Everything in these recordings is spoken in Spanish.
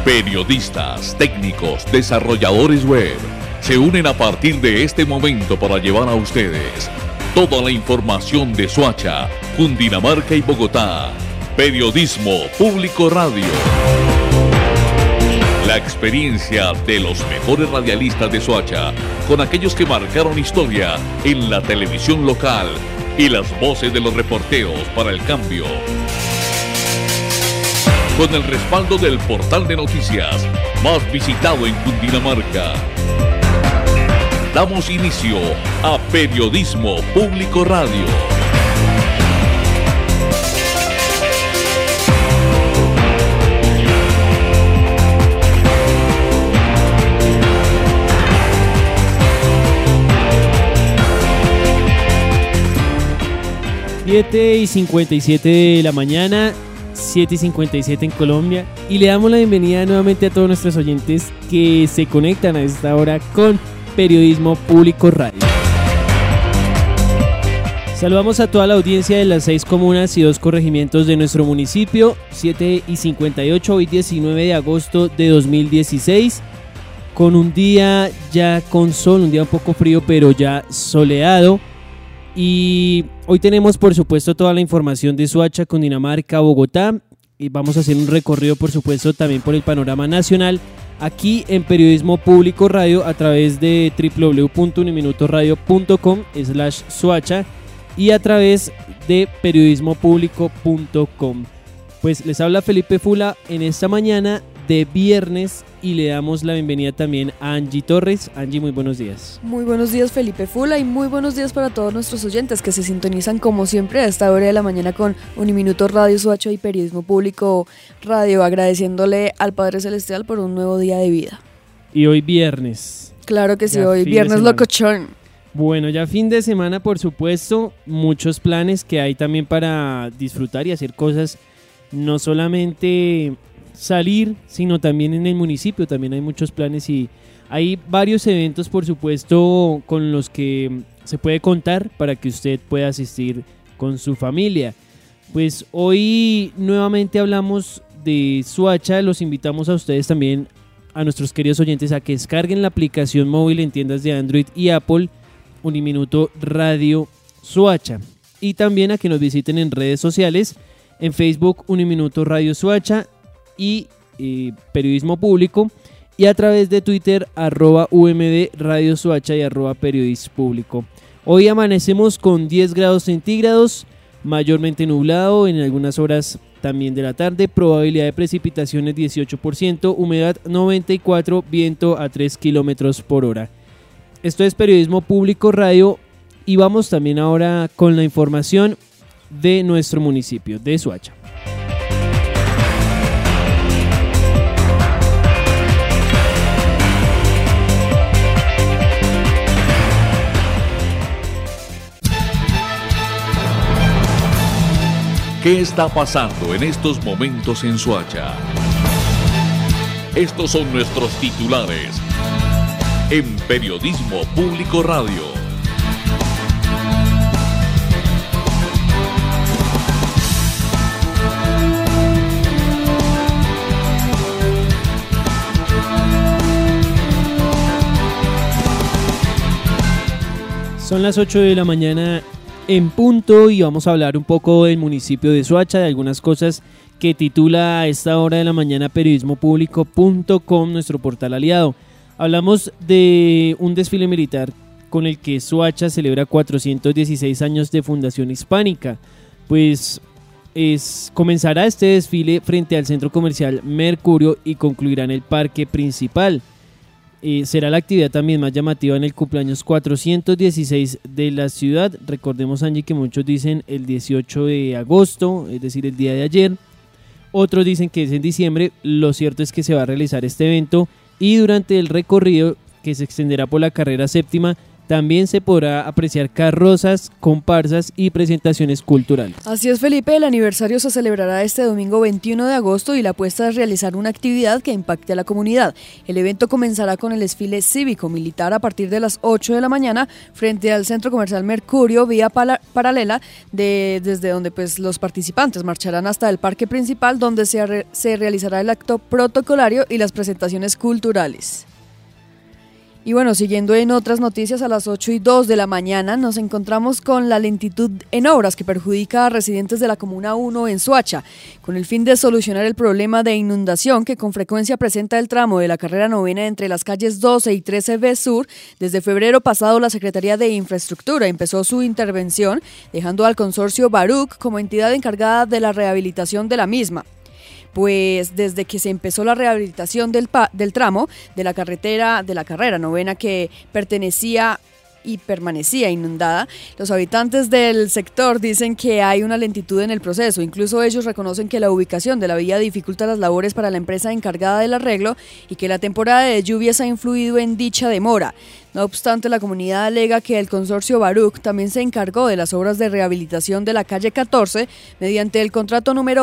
Periodistas, técnicos, desarrolladores web se unen a partir de este momento para llevar a ustedes toda la información de Soacha, Cundinamarca y Bogotá. Periodismo Público Radio. La experiencia de los mejores radialistas de Soacha, con aquellos que marcaron historia en la televisión local y las voces de los reporteros para el cambio. Con el respaldo del portal de noticias más visitado en Cundinamarca. Damos inicio a Periodismo Público Radio. Siete y 57 de la mañana, 7:57 en Colombia, y le damos la bienvenida nuevamente a todos nuestros oyentes que se conectan a esta hora con Periodismo Público Radio. Saludamos a toda la audiencia de las 6 comunas y 2 corregimientos de nuestro municipio. 7:58, hoy 19 de agosto de 2016, con un día ya con sol, un día un poco frío pero ya soleado. Y hoy tenemos por supuesto toda la información de Soacha, Cundinamarca, Bogotá, y vamos a hacer un recorrido por supuesto también por el panorama nacional aquí en Periodismo Público Radio a través de www.uniminutoradio.com/Soacha y a través de periodismopublico.com. Pues les habla Felipe Fula en esta mañana de viernes y le damos la bienvenida también a Angie Torres. Angie, muy buenos días. Muy buenos días, Felipe Fula, y muy buenos días para todos nuestros oyentes que se sintonizan como siempre a esta hora de la mañana con Uniminuto Radio Soacha y Periodismo Público Radio, agradeciéndole al Padre Celestial por un nuevo día de vida. Y hoy viernes. Claro que sí, hoy viernes locochón. Bueno, ya fin de semana, por supuesto, muchos planes que hay también para disfrutar y hacer cosas, no solamente salir, sino también en el municipio. También hay muchos planes y hay varios eventos, por supuesto, con los que se puede contar para que usted pueda asistir con su familia. Pues hoy nuevamente hablamos de Soacha. Los invitamos a ustedes también, a nuestros queridos oyentes, a que descarguen la aplicación móvil en tiendas de Android y Apple, Uniminuto Radio Soacha, y también a que nos visiten en redes sociales, en Facebook Uniminuto Radio Soacha y Periodismo Público, y a través de Twitter @UMD Radio Soacha y @Periodismo Público. Hoy amanecemos con 10 grados centígrados, mayormente nublado en algunas horas también de la tarde, probabilidad de precipitaciones 18%, humedad 94%, viento a 3 kilómetros por hora. Esto es Periodismo Público Radio y vamos también ahora con la información de nuestro municipio, de Soacha. ¿Qué está pasando en estos momentos en Soacha? Estos son nuestros titulares en Periodismo Público Radio. Son las 8 de la mañana en punto y vamos a hablar un poco del municipio de Soacha, de algunas cosas que titula a esta hora de la mañana periodismopublico.com, nuestro portal aliado. Hablamos de un desfile militar con el que Soacha celebra 416 años de fundación hispánica. Pues comenzará este desfile frente al centro comercial Mercurio y concluirá en el parque principal. Será la actividad también más llamativa en el cumpleaños 416 de la ciudad. Recordemos, Angie, que muchos dicen el 18 de agosto, es decir, el día de ayer. Otros dicen que es en diciembre. Lo cierto es que se va a realizar este evento y durante el recorrido, que se extenderá por la carrera séptima, también se podrá apreciar carrozas, comparsas y presentaciones culturales. Así es, Felipe, el aniversario se celebrará este domingo 21 de agosto y la apuesta es realizar una actividad que impacte a la comunidad. El evento comenzará con el desfile cívico-militar a partir de las 8 de la mañana frente al Centro Comercial Mercurio, vía paralela, desde donde pues los participantes marcharán hasta el parque principal, donde se realizará el acto protocolario y las presentaciones culturales. Y bueno, siguiendo en otras noticias, a las 8:02 de la mañana nos encontramos con la lentitud en obras que perjudica a residentes de la Comuna 1 en Soacha, con el fin de solucionar el problema de inundación que con frecuencia presenta el tramo de la carrera novena entre las calles 12 y 13B Sur. Desde febrero pasado, la Secretaría de Infraestructura empezó su intervención, dejando al consorcio Baruc como entidad encargada de la rehabilitación de la misma. Pues desde que se empezó la rehabilitación del tramo de la carrera novena que pertenecía y permanecía inundada, los habitantes del sector dicen que hay una lentitud en el proceso. Incluso ellos reconocen que la ubicación de la vía dificulta las labores para la empresa encargada del arreglo y que la temporada de lluvias ha influido en dicha demora. No obstante, la comunidad alega que el consorcio Baruc también se encargó de las obras de rehabilitación de la calle 14 mediante el contrato número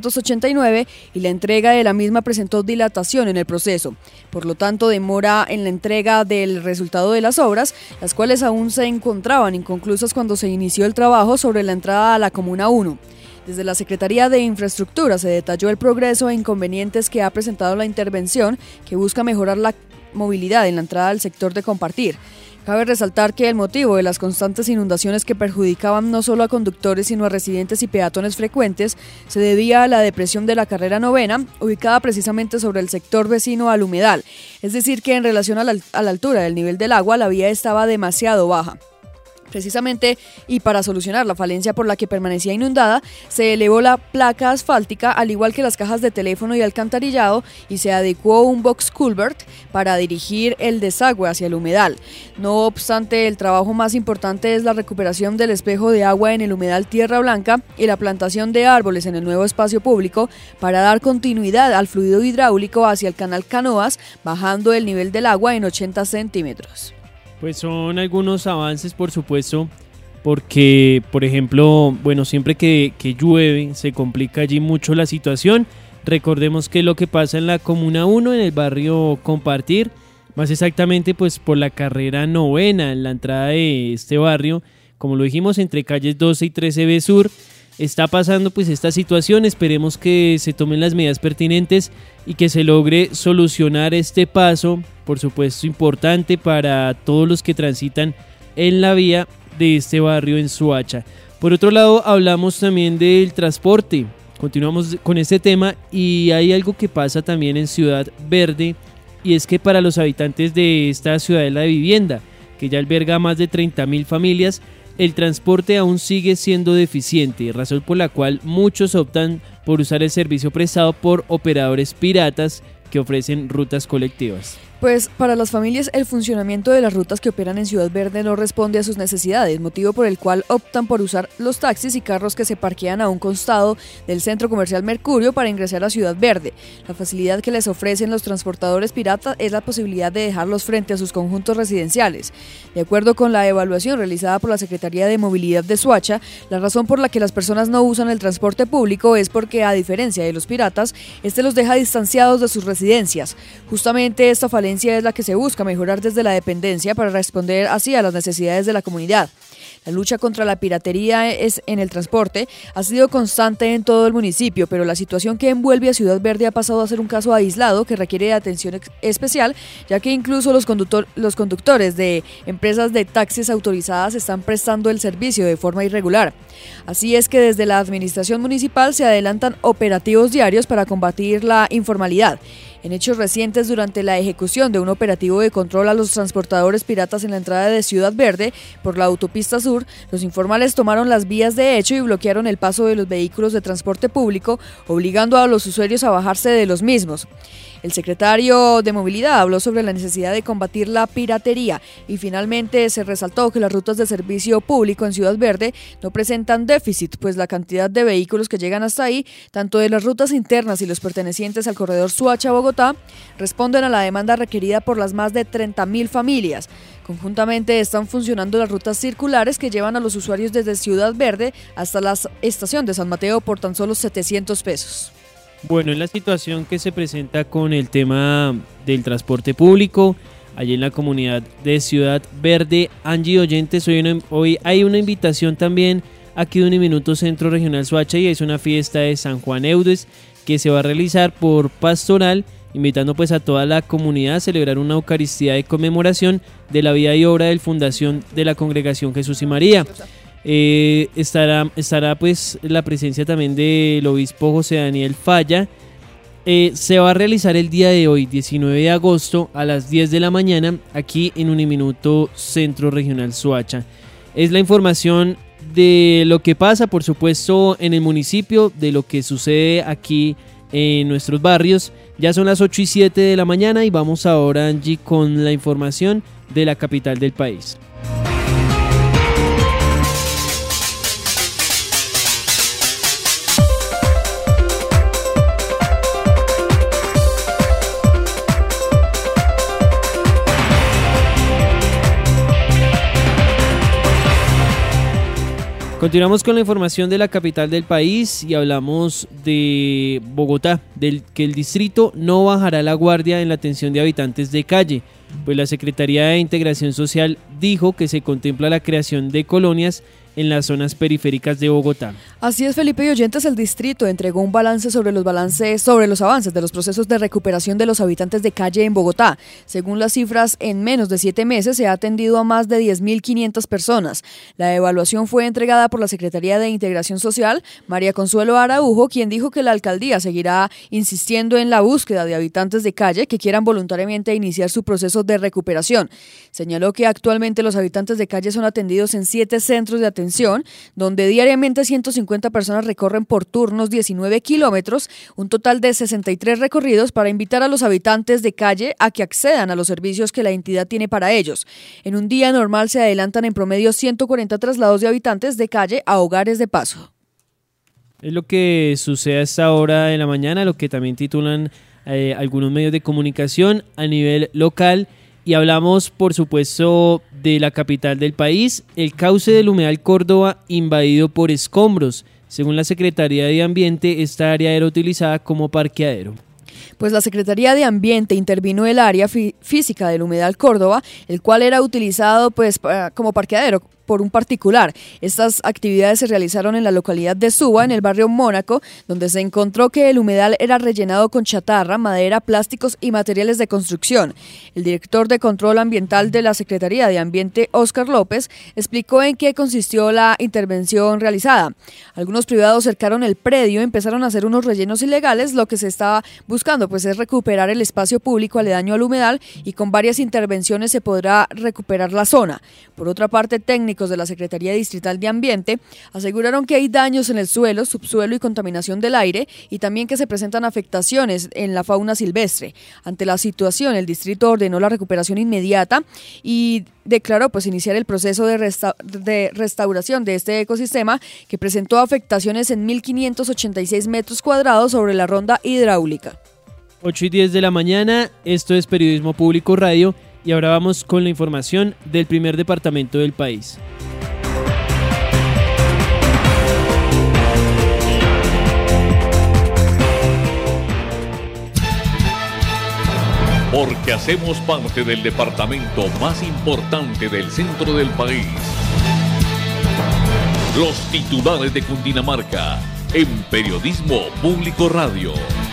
889 y la entrega de la misma presentó dilatación en el proceso. Por lo tanto, demora en la entrega del resultado de las obras, las cuales aún se encontraban inconclusas cuando se inició el trabajo sobre la entrada a la Comuna 1. Desde la Secretaría de Infraestructura se detalló el progreso e inconvenientes que ha presentado la intervención, que busca mejorar la movilidad en la entrada al sector de Compartir. Cabe resaltar que el motivo de las constantes inundaciones que perjudicaban no solo a conductores sino a residentes y peatones frecuentes se debía a la depresión de la carrera novena, ubicada precisamente sobre el sector vecino al humedal, es decir que en relación a la altura del nivel del agua la vía estaba demasiado baja. Precisamente, y para solucionar la falencia por la que permanecía inundada, se elevó la placa asfáltica, al igual que las cajas de teléfono y alcantarillado, y se adecuó un box culvert para dirigir el desagüe hacia el humedal. No obstante, el trabajo más importante es la recuperación del espejo de agua en el humedal Tierra Blanca y la plantación de árboles en el nuevo espacio público para dar continuidad al fluido hidráulico hacia el canal Canoas, bajando el nivel del agua en 80 centímetros. Pues son algunos avances, por supuesto, porque, por ejemplo, bueno, siempre que llueve se complica allí mucho la situación. Recordemos que lo que pasa en la Comuna 1, en el barrio Compartir, más exactamente pues por la carrera novena, en la entrada de este barrio, como lo dijimos, entre calles 12 y 13B Sur, está pasando pues esta situación. Esperemos que se tomen las medidas pertinentes y que se logre solucionar este paso, por supuesto importante para todos los que transitan en la vía de este barrio en Soacha. Por otro lado, hablamos también del transporte. Continuamos con este tema y hay algo que pasa también en Ciudad Verde, y es que para los habitantes de esta ciudadela de vivienda, que ya alberga más de 30.000 familias, el transporte aún sigue siendo deficiente, razón por la cual muchos optan por usar el servicio prestado por operadores piratas que ofrecen rutas colectivas. Pues para las familias el funcionamiento de las rutas que operan en Ciudad Verde no responde a sus necesidades, motivo por el cual optan por usar los taxis y carros que se parquean a un costado del Centro Comercial Mercurio para ingresar a Ciudad Verde. La facilidad que les ofrecen los transportadores piratas es la posibilidad de dejarlos frente a sus conjuntos residenciales. De acuerdo con la evaluación realizada por la Secretaría de Movilidad de Soacha, la razón por la que las personas no usan el transporte público es porque, a diferencia de los piratas, este los deja distanciados de sus residencias. Justamente esta falencia es la que se busca mejorar desde la dependencia para responder así a las necesidades de la comunidad. La lucha contra la piratería en el transporte ha sido constante en todo el municipio, pero la situación que envuelve a Ciudad Verde ha pasado a ser un caso aislado que requiere de atención especial, ya que incluso los conductores de empresas de taxis autorizadas están prestando el servicio de forma irregular. Así es que desde la administración municipal se adelantan operativos diarios para combatir la informalidad. En hechos recientes, durante la ejecución de un operativo de control a los transportadores piratas en la entrada de Ciudad Verde por la autopista sur, los informales tomaron las vías de hecho y bloquearon el paso de los vehículos de transporte público, obligando a los usuarios a bajarse de los mismos. El secretario de Movilidad habló sobre la necesidad de combatir la piratería y finalmente se resaltó que las rutas de servicio público en Ciudad Verde no presentan déficit, pues la cantidad de vehículos que llegan hasta ahí, tanto de las rutas internas y los pertenecientes al corredor Soacha-Bogotá, responden a la demanda requerida por las más de 30.000 familias. Conjuntamente están funcionando las rutas circulares que llevan a los usuarios desde Ciudad Verde hasta la estación de San Mateo por tan solo 700 pesos. Bueno, es la situación que se presenta con el tema del transporte público allí en la comunidad de Ciudad Verde. Angie, oyentes, hoy hay una invitación también aquí de Uniminuto Centro Regional Soacha, y es una fiesta de San Juan Eudes que se va a realizar por Pastoral, invitando pues a toda la comunidad a celebrar una Eucaristía de conmemoración de la vida y obra del Fundación de la Congregación Jesús y María. Estará pues la presencia también del obispo José Daniel Falla. Se va a realizar el día de hoy, 19 de agosto, a las 10 de la mañana, aquí en Uniminuto Centro Regional Soacha. Es la información de lo que pasa, por supuesto, en el municipio, de lo que sucede aquí en nuestros barrios. Ya son las 8 y 7 de la mañana y vamos ahora, Angie, con la información de la capital del país. Continuamos con la información de la capital del país y hablamos de Bogotá, que el distrito no bajará la guardia en la atención de habitantes de calle, pues la Secretaría de Integración Social dijo que se contempla la creación de colonias en las zonas periféricas de Bogotá. Así es, Felipe y oyentes, el distrito entregó un balance sobre los avances de los procesos de recuperación de los habitantes de calle en Bogotá. Según las cifras, en menos de 7 meses se ha atendido a más de 10.500 personas. La evaluación fue entregada por la Secretaría de Integración Social, María Consuelo Araujo, quien dijo que la alcaldía seguirá insistiendo en la búsqueda de habitantes de calle que quieran voluntariamente iniciar su proceso de recuperación. Señaló que actualmente los habitantes de calle son atendidos en 7 centros de atención, donde diariamente 150 personas recorren por turnos 19 kilómetros, un total de 63 recorridos para invitar a los habitantes de calle a que accedan a los servicios que la entidad tiene para ellos. En un día normal se adelantan en promedio 140 traslados de habitantes de calle a hogares de paso. Es lo que sucede a esta hora de la mañana, lo que también titulan algunos medios de comunicación a nivel local. Y hablamos, por supuesto, de la capital del país. El cauce del Humedal Córdoba invadido por escombros. Según la Secretaría de Ambiente, esta área era utilizada como parqueadero. Pues la Secretaría de Ambiente intervino el área física del Humedal Córdoba, el cual era utilizado como parqueadero por un particular. Estas actividades se realizaron en la localidad de Suba, en el barrio Mónaco, donde se encontró que el humedal era rellenado con chatarra, madera, plásticos y materiales de construcción. El director de Control Ambiental de la Secretaría de Ambiente, Óscar López, explicó en qué consistió la intervención realizada. Algunos privados cercaron el predio, empezaron a hacer unos rellenos ilegales. Lo que se estaba buscando pues es recuperar el espacio público aledaño al humedal, y con varias intervenciones se podrá recuperar la zona. Por otra parte, técnicos de la Secretaría Distrital de Ambiente aseguraron que hay daños en el suelo, subsuelo y contaminación del aire, y también que se presentan afectaciones en la fauna silvestre. Ante la situación, el distrito ordenó la recuperación inmediata y declaró pues iniciar el proceso de restauración de este ecosistema, que presentó afectaciones en 1.586 metros cuadrados sobre la ronda hidráulica. 8 y 10 de la mañana, esto es Periodismo Público Radio. Y ahora vamos con la información del primer departamento del país. Porque hacemos parte del departamento más importante del centro del país. Los titulares de Cundinamarca en Periodismo Público Radio.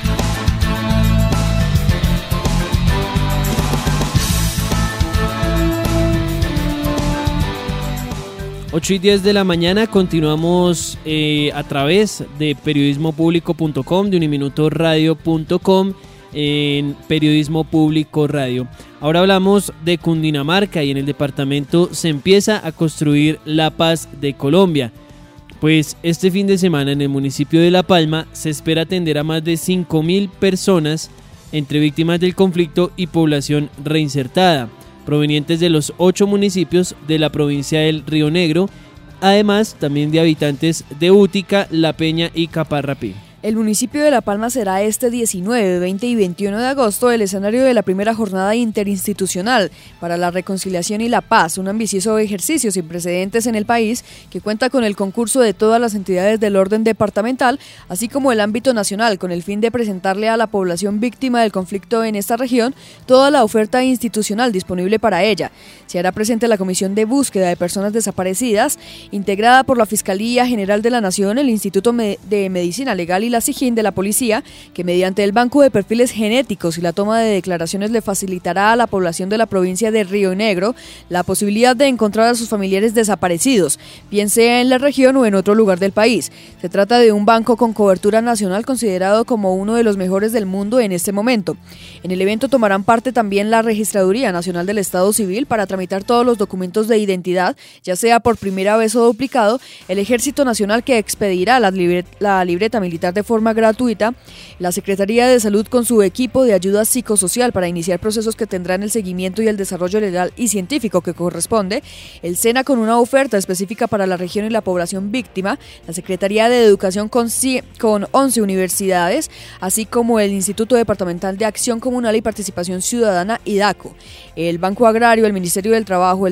8 y 10 de la mañana, continuamos a través de periodismopublico.com, de uniminutoradio.com, en Periodismo Público Radio. Ahora hablamos de Cundinamarca, y en el departamento se empieza a construir la paz de Colombia. Pues este fin de semana en el municipio de La Palma se espera atender a más de 5.000 personas entre víctimas del conflicto y población reinsertada, provenientes de los 8 municipios de la provincia del Río Negro, además también de habitantes de Útica, La Peña y Caparrapí. El municipio de La Palma será este 19, 20 y 21 de agosto el escenario de la primera jornada interinstitucional para la reconciliación y la paz, un ambicioso ejercicio sin precedentes en el país que cuenta con el concurso de todas las entidades del orden departamental, así como el ámbito nacional, con el fin de presentarle a la población víctima del conflicto en esta región toda la oferta institucional disponible para ella. Se hará presente la Comisión de Búsqueda de Personas Desaparecidas, integrada por la Fiscalía General de la Nación, el Instituto de Medicina Legal y la SIJIN de la Policía, que mediante el Banco de Perfiles Genéticos y la toma de declaraciones le facilitará a la población de la provincia de Río Negro la posibilidad de encontrar a sus familiares desaparecidos, bien sea en la región o en otro lugar del país. Se trata de un banco con cobertura nacional considerado como uno de los mejores del mundo en este momento. En el evento tomarán parte también la Registraduría Nacional del Estado Civil para tramitar todos los documentos de identidad, ya sea por primera vez o duplicado, el Ejército Nacional que expedirá la libreta militar de forma gratuita, la Secretaría de Salud con su equipo de ayuda psicosocial para iniciar procesos que tendrán el seguimiento y el desarrollo legal y científico que corresponde, el SENA con una oferta específica para la región y la población víctima, la Secretaría de Educación con 11 universidades, así como el Instituto Departamental de Acción Comunal y Participación Ciudadana IDACO, el Banco Agrario, el Ministerio del Trabajo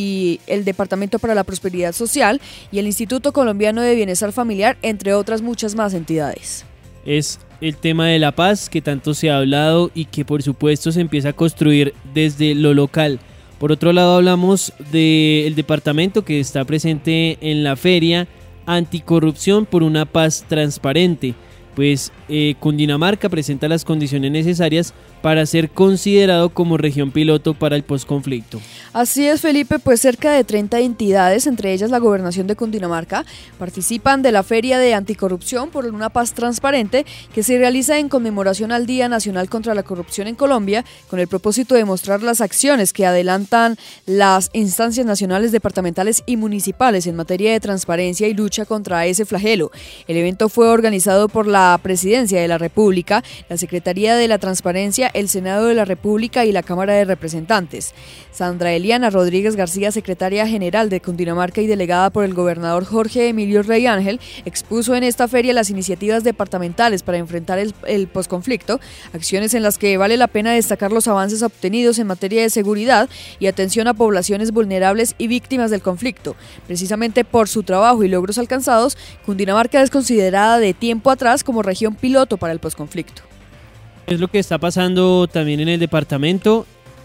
y el Departamento para la Prosperidad Social y el Instituto Colombiano de Bienestar Familiar, entre otras muchas más entidades. Es el tema de la paz que tanto se ha hablado y que por supuesto se empieza a construir desde lo local. Por otro lado hablamos del departamento que está presente en la feria Anticorrupción por una paz transparente. Pues Cundinamarca presenta las condiciones necesarias para ser considerado como región piloto para el posconflicto. Así es, Felipe, pues cerca de 30 entidades, entre ellas la Gobernación de Cundinamarca, participan de la Feria de Anticorrupción por una paz transparente que se realiza en conmemoración al Día Nacional contra la Corrupción en Colombia, con el propósito de mostrar las acciones que adelantan las instancias nacionales, departamentales y municipales en materia de transparencia y lucha contra ese flagelo. El evento fue organizado por la Presidencia de la República, la Secretaría de la Transparencia, el Senado de la República y la Cámara de Representantes. Sandra Eliana Rodríguez García, secretaria general de Cundinamarca y delegada por el gobernador Jorge Emilio Rey Ángel, expuso en esta feria las iniciativas departamentales para enfrentar el posconflicto, acciones en las que vale la pena destacar los avances obtenidos en materia de seguridad y atención a poblaciones vulnerables y víctimas del conflicto. Precisamente por su trabajo y logros alcanzados, Cundinamarca es considerada de tiempo atrás como región piloto para el posconflicto. Es lo que está pasando también en el departamento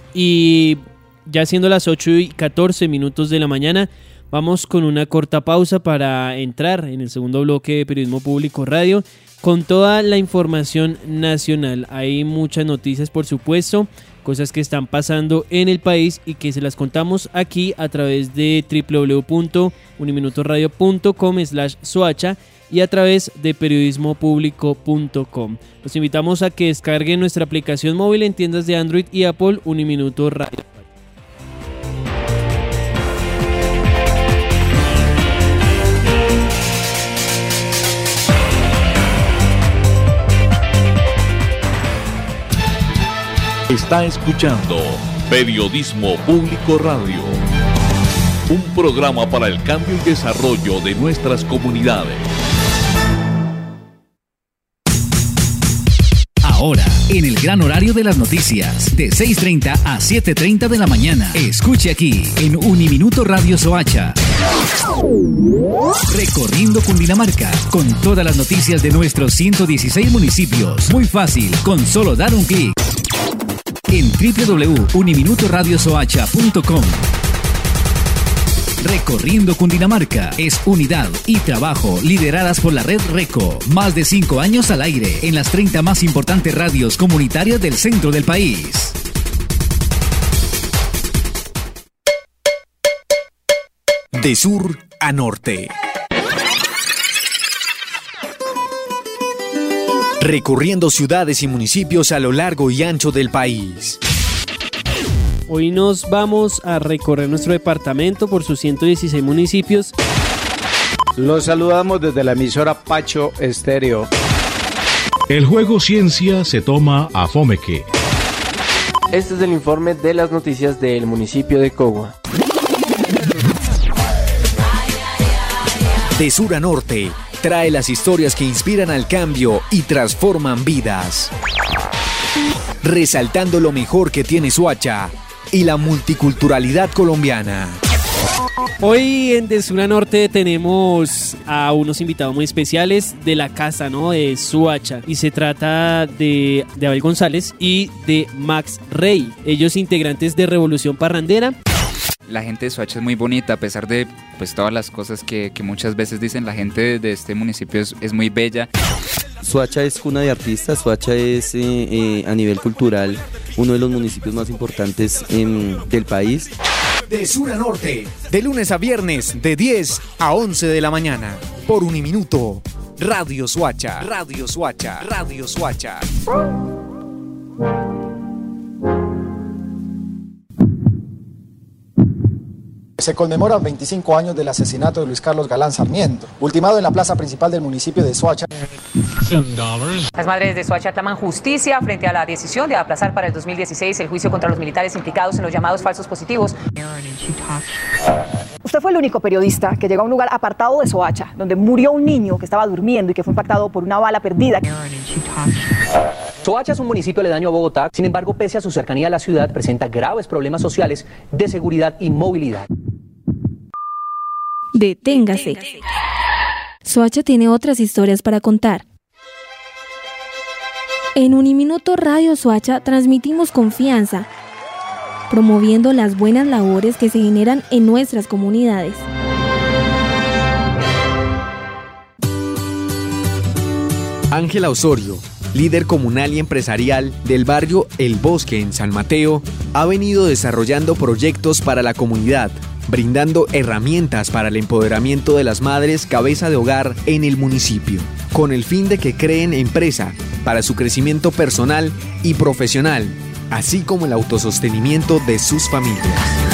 y ya siendo las 8:14 de la mañana, vamos con una corta pausa para entrar en el segundo bloque de Periodismo Público Radio con toda la información nacional. Hay muchas noticias, por supuesto, cosas que están pasando en el país y que se las contamos aquí a través de www.uniminutoradio.com/soacha y a través de periodismopublico.com. Los invitamos a que descarguen nuestra aplicación móvil en tiendas de Android y Apple, Uniminuto Radio. Está escuchando Periodismo Público Radio, un programa para el cambio y desarrollo de nuestras comunidades. Ahora, en el gran horario de las noticias, de 6:30 a 7:30 de la mañana. Escuche aquí, en Uniminuto Radio Soacha. Recorriendo Cundinamarca, con todas las noticias de nuestros 116 municipios. Muy fácil, con solo dar un clic. En www.uniminutoradiosoacha.com. Recorriendo Cundinamarca es unidad y trabajo lideradas por la red RECO. Más de 5 años al aire en las 30 más importantes radios comunitarias del centro del país. De sur a norte. Recorriendo ciudades y municipios a lo largo y ancho del país. Hoy nos vamos a recorrer nuestro departamento por sus 116 municipios. Los saludamos desde la emisora Pacho Estéreo. El juego Ciencia se toma a Fomeque. Este es el informe de las noticias del municipio de Cogua. De sur a norte, trae las historias que inspiran al cambio y transforman vidas. Resaltando lo mejor que tiene Soacha y la multiculturalidad colombiana. Hoy en De Sur a Norte tenemos a unos invitados muy especiales de la casa, ¿no? De Soacha. Y se trata de Abel González y de Max Rey. Ellos integrantes de Revolución Parrandera. La gente de Soacha es muy bonita, a pesar de pues todas las cosas que muchas veces dicen. La gente de este municipio es muy bella. Soacha es cuna de artistas. Soacha es a nivel cultural uno de los municipios más importantes del país. De Sur a Norte, de lunes a viernes, de 10 a 11 de la mañana, por Uniminuto. Radio Soacha, Radio Soacha, Radio Soacha. Se conmemoran 25 años del asesinato de Luis Carlos Galán Sarmiento, ultimado en la plaza principal del municipio de Soacha. Las madres de Soacha claman justicia frente a la decisión de aplazar para el 2016 el juicio contra los militares implicados en los llamados falsos positivos. Usted fue el único periodista que llegó a un lugar apartado de Soacha, donde murió un niño que estaba durmiendo y que fue impactado por una bala perdida. Soacha es un municipio aledaño a Bogotá, sin embargo, pese a su cercanía a la ciudad, presenta graves problemas sociales de seguridad y movilidad. Deténgase. Soacha tiene otras historias para contar. En Uniminuto Radio Soacha transmitimos confianza, promoviendo las buenas labores que se generan en nuestras comunidades. Ángela Osorio, líder comunal y empresarial del barrio El Bosque en San Mateo, ha venido desarrollando proyectos para la comunidad, brindando herramientas para el empoderamiento de las madres cabeza de hogar en el municipio, con el fin de que creen empresa para su crecimiento personal y profesional, así como el autosostenimiento de sus familias.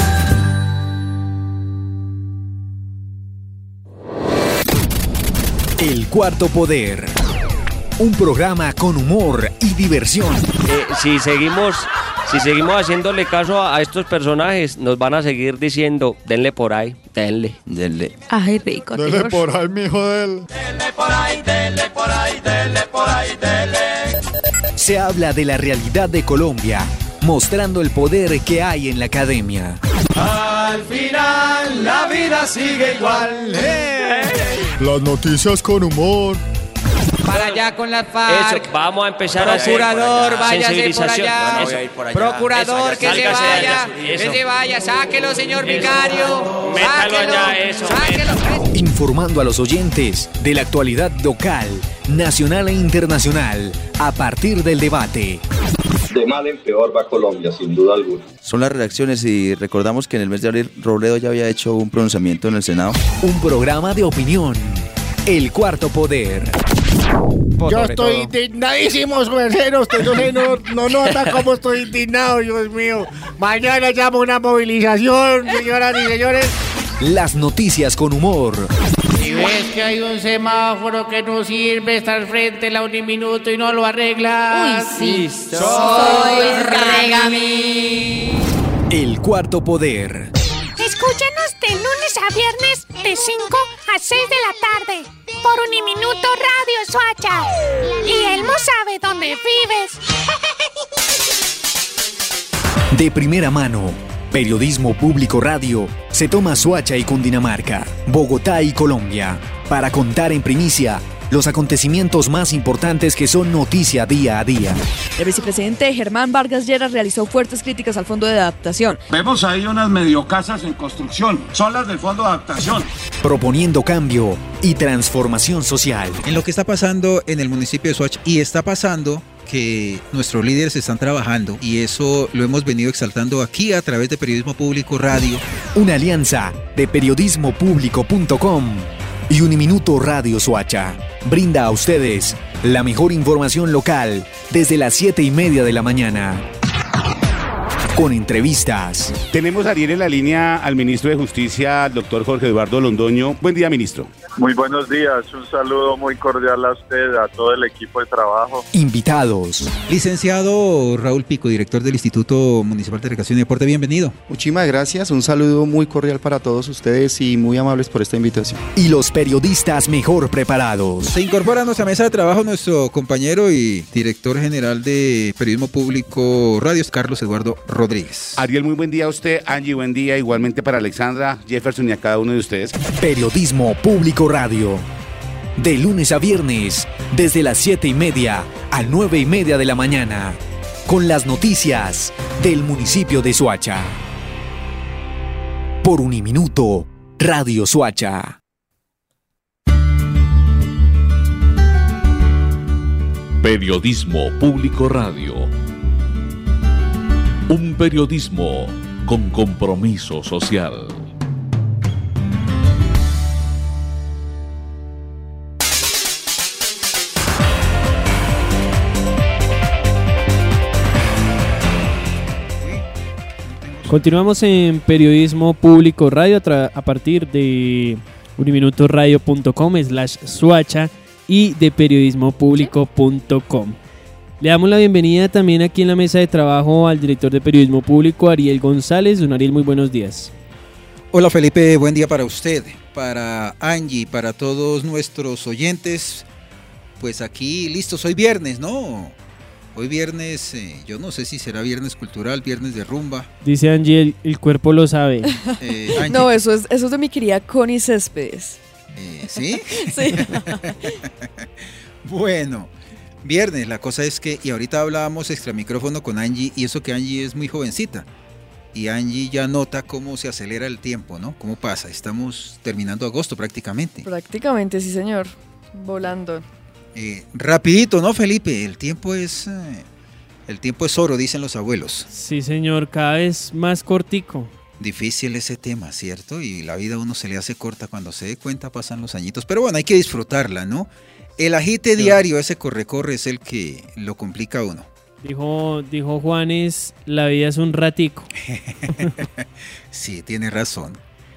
El Cuarto Poder. Un programa con humor y diversión. Si seguimos haciéndole caso a estos personajes, nos van a seguir diciendo, denle por ahí, denle. Ay, rico. Denle por ahí, mijo, denle. Denle por ahí, denle por ahí, denle por ahí, denle. Se habla de la realidad de Colombia, mostrando el poder que hay en la academia. Al final, la vida sigue igual. Las noticias con humor. Para allá con las FARC. Eso, vamos a empezar Procurador, váyase por allá. No, voy a ir por allá. Procurador, eso, que se vaya. Que se vaya, sáquelo, señor vicario. Métalo allá, eso. Sáquelo. Informando a los oyentes de la actualidad local, nacional e internacional, a partir del debate. De mal en peor va Colombia, sin duda alguna. Son las reacciones y recordamos que en el mes de abril Robledo ya había hecho un pronunciamiento en el Senado. Un programa de opinión. El Cuarto Poder. Yo estoy indignadísimo, mercero. Usted no nota cómo estoy indignado, Dios mío. Mañana llamo una movilización, señoras y señores. Las noticias con humor. Si ves que hay un semáforo que no sirve, estar frente a Uniminuto y no lo arreglas. Uy, sí. Soy Regami. El Cuarto Poder. Escúchanos de lunes a viernes de 5 a 6 de la tarde por Uniminuto Radio Soacha. Y Elmo sabe dónde vives. De primera mano, Periodismo Público Radio se toma Soacha y Cundinamarca, Bogotá y Colombia, para contar en primicia los acontecimientos más importantes que son noticia día a día. El vicepresidente Germán Vargas Lleras realizó fuertes críticas al Fondo de Adaptación. Vemos ahí unas mediocasas en construcción, son las del Fondo de Adaptación. Proponiendo cambio y transformación social. En lo que está pasando en el municipio de Soacha, y está pasando que nuestros líderes están trabajando, y eso lo hemos venido exaltando aquí a través de Periodismo Público Radio. Una alianza de periodismopublico.com y Uniminuto Radio Soacha brinda a ustedes la mejor información local desde las 7:30 de la mañana. Con entrevistas. Tenemos a Ariel en la línea al ministro de Justicia, al doctor Jorge Eduardo Londoño. Buen día, ministro. Muy buenos días, un saludo muy cordial a usted, a todo el equipo de trabajo. Invitados. Licenciado Raúl Pico, director del Instituto Municipal de Recreación y Deporte, bienvenido. Muchísimas gracias, un saludo muy cordial para todos ustedes y muy amables por esta invitación. Y los periodistas mejor preparados. Se incorpora a nuestra mesa de trabajo nuestro compañero y director general de Periodismo Público Radio, Carlos Eduardo Rodríguez. Ariel, muy buen día a usted. Angie, buen día. Igualmente para Alexandra, Jefferson y a cada uno de ustedes. Periodismo Público Radio. De lunes a viernes, desde las 7:30 a 9:30 de la mañana, con las noticias del municipio de Soacha. Por Uniminuto, Radio Soacha. Periodismo Público Radio. Un periodismo con compromiso social. Continuamos en Periodismo Público Radio a partir de uniminutoradio.com/Soacha y de periodismopublico.com. Le damos la bienvenida también aquí en la mesa de trabajo al director de Periodismo Público, Ariel González. Don Ariel, muy buenos días. Hola Felipe, buen día para usted, para Angie, para todos nuestros oyentes. Pues aquí listos, hoy viernes, ¿no? Hoy viernes, yo no sé si será viernes cultural, viernes de rumba. Dice Angie, el cuerpo lo sabe. No, eso es de mi querida Connie Céspedes. ¿Sí? Sí. Bueno, viernes, la cosa es que, y ahorita hablábamos extra micrófono con Angie, y eso que Angie es muy jovencita. Y Angie ya nota cómo se acelera el tiempo, ¿no? ¿Cómo pasa? Estamos terminando agosto prácticamente. Prácticamente, sí señor. Volando. Rapidito, ¿no, Felipe? El tiempo es oro, dicen los abuelos. Sí, señor, cada vez más cortico. Difícil ese tema, ¿cierto? Y la vida a uno se le hace corta, cuando se dé cuenta pasan los añitos. Pero bueno, hay que disfrutarla, ¿no? El agite diario, ese corre-corre, es el que lo complica a uno. Dijo Juanes, la vida es un ratico. Sí, tiene razón.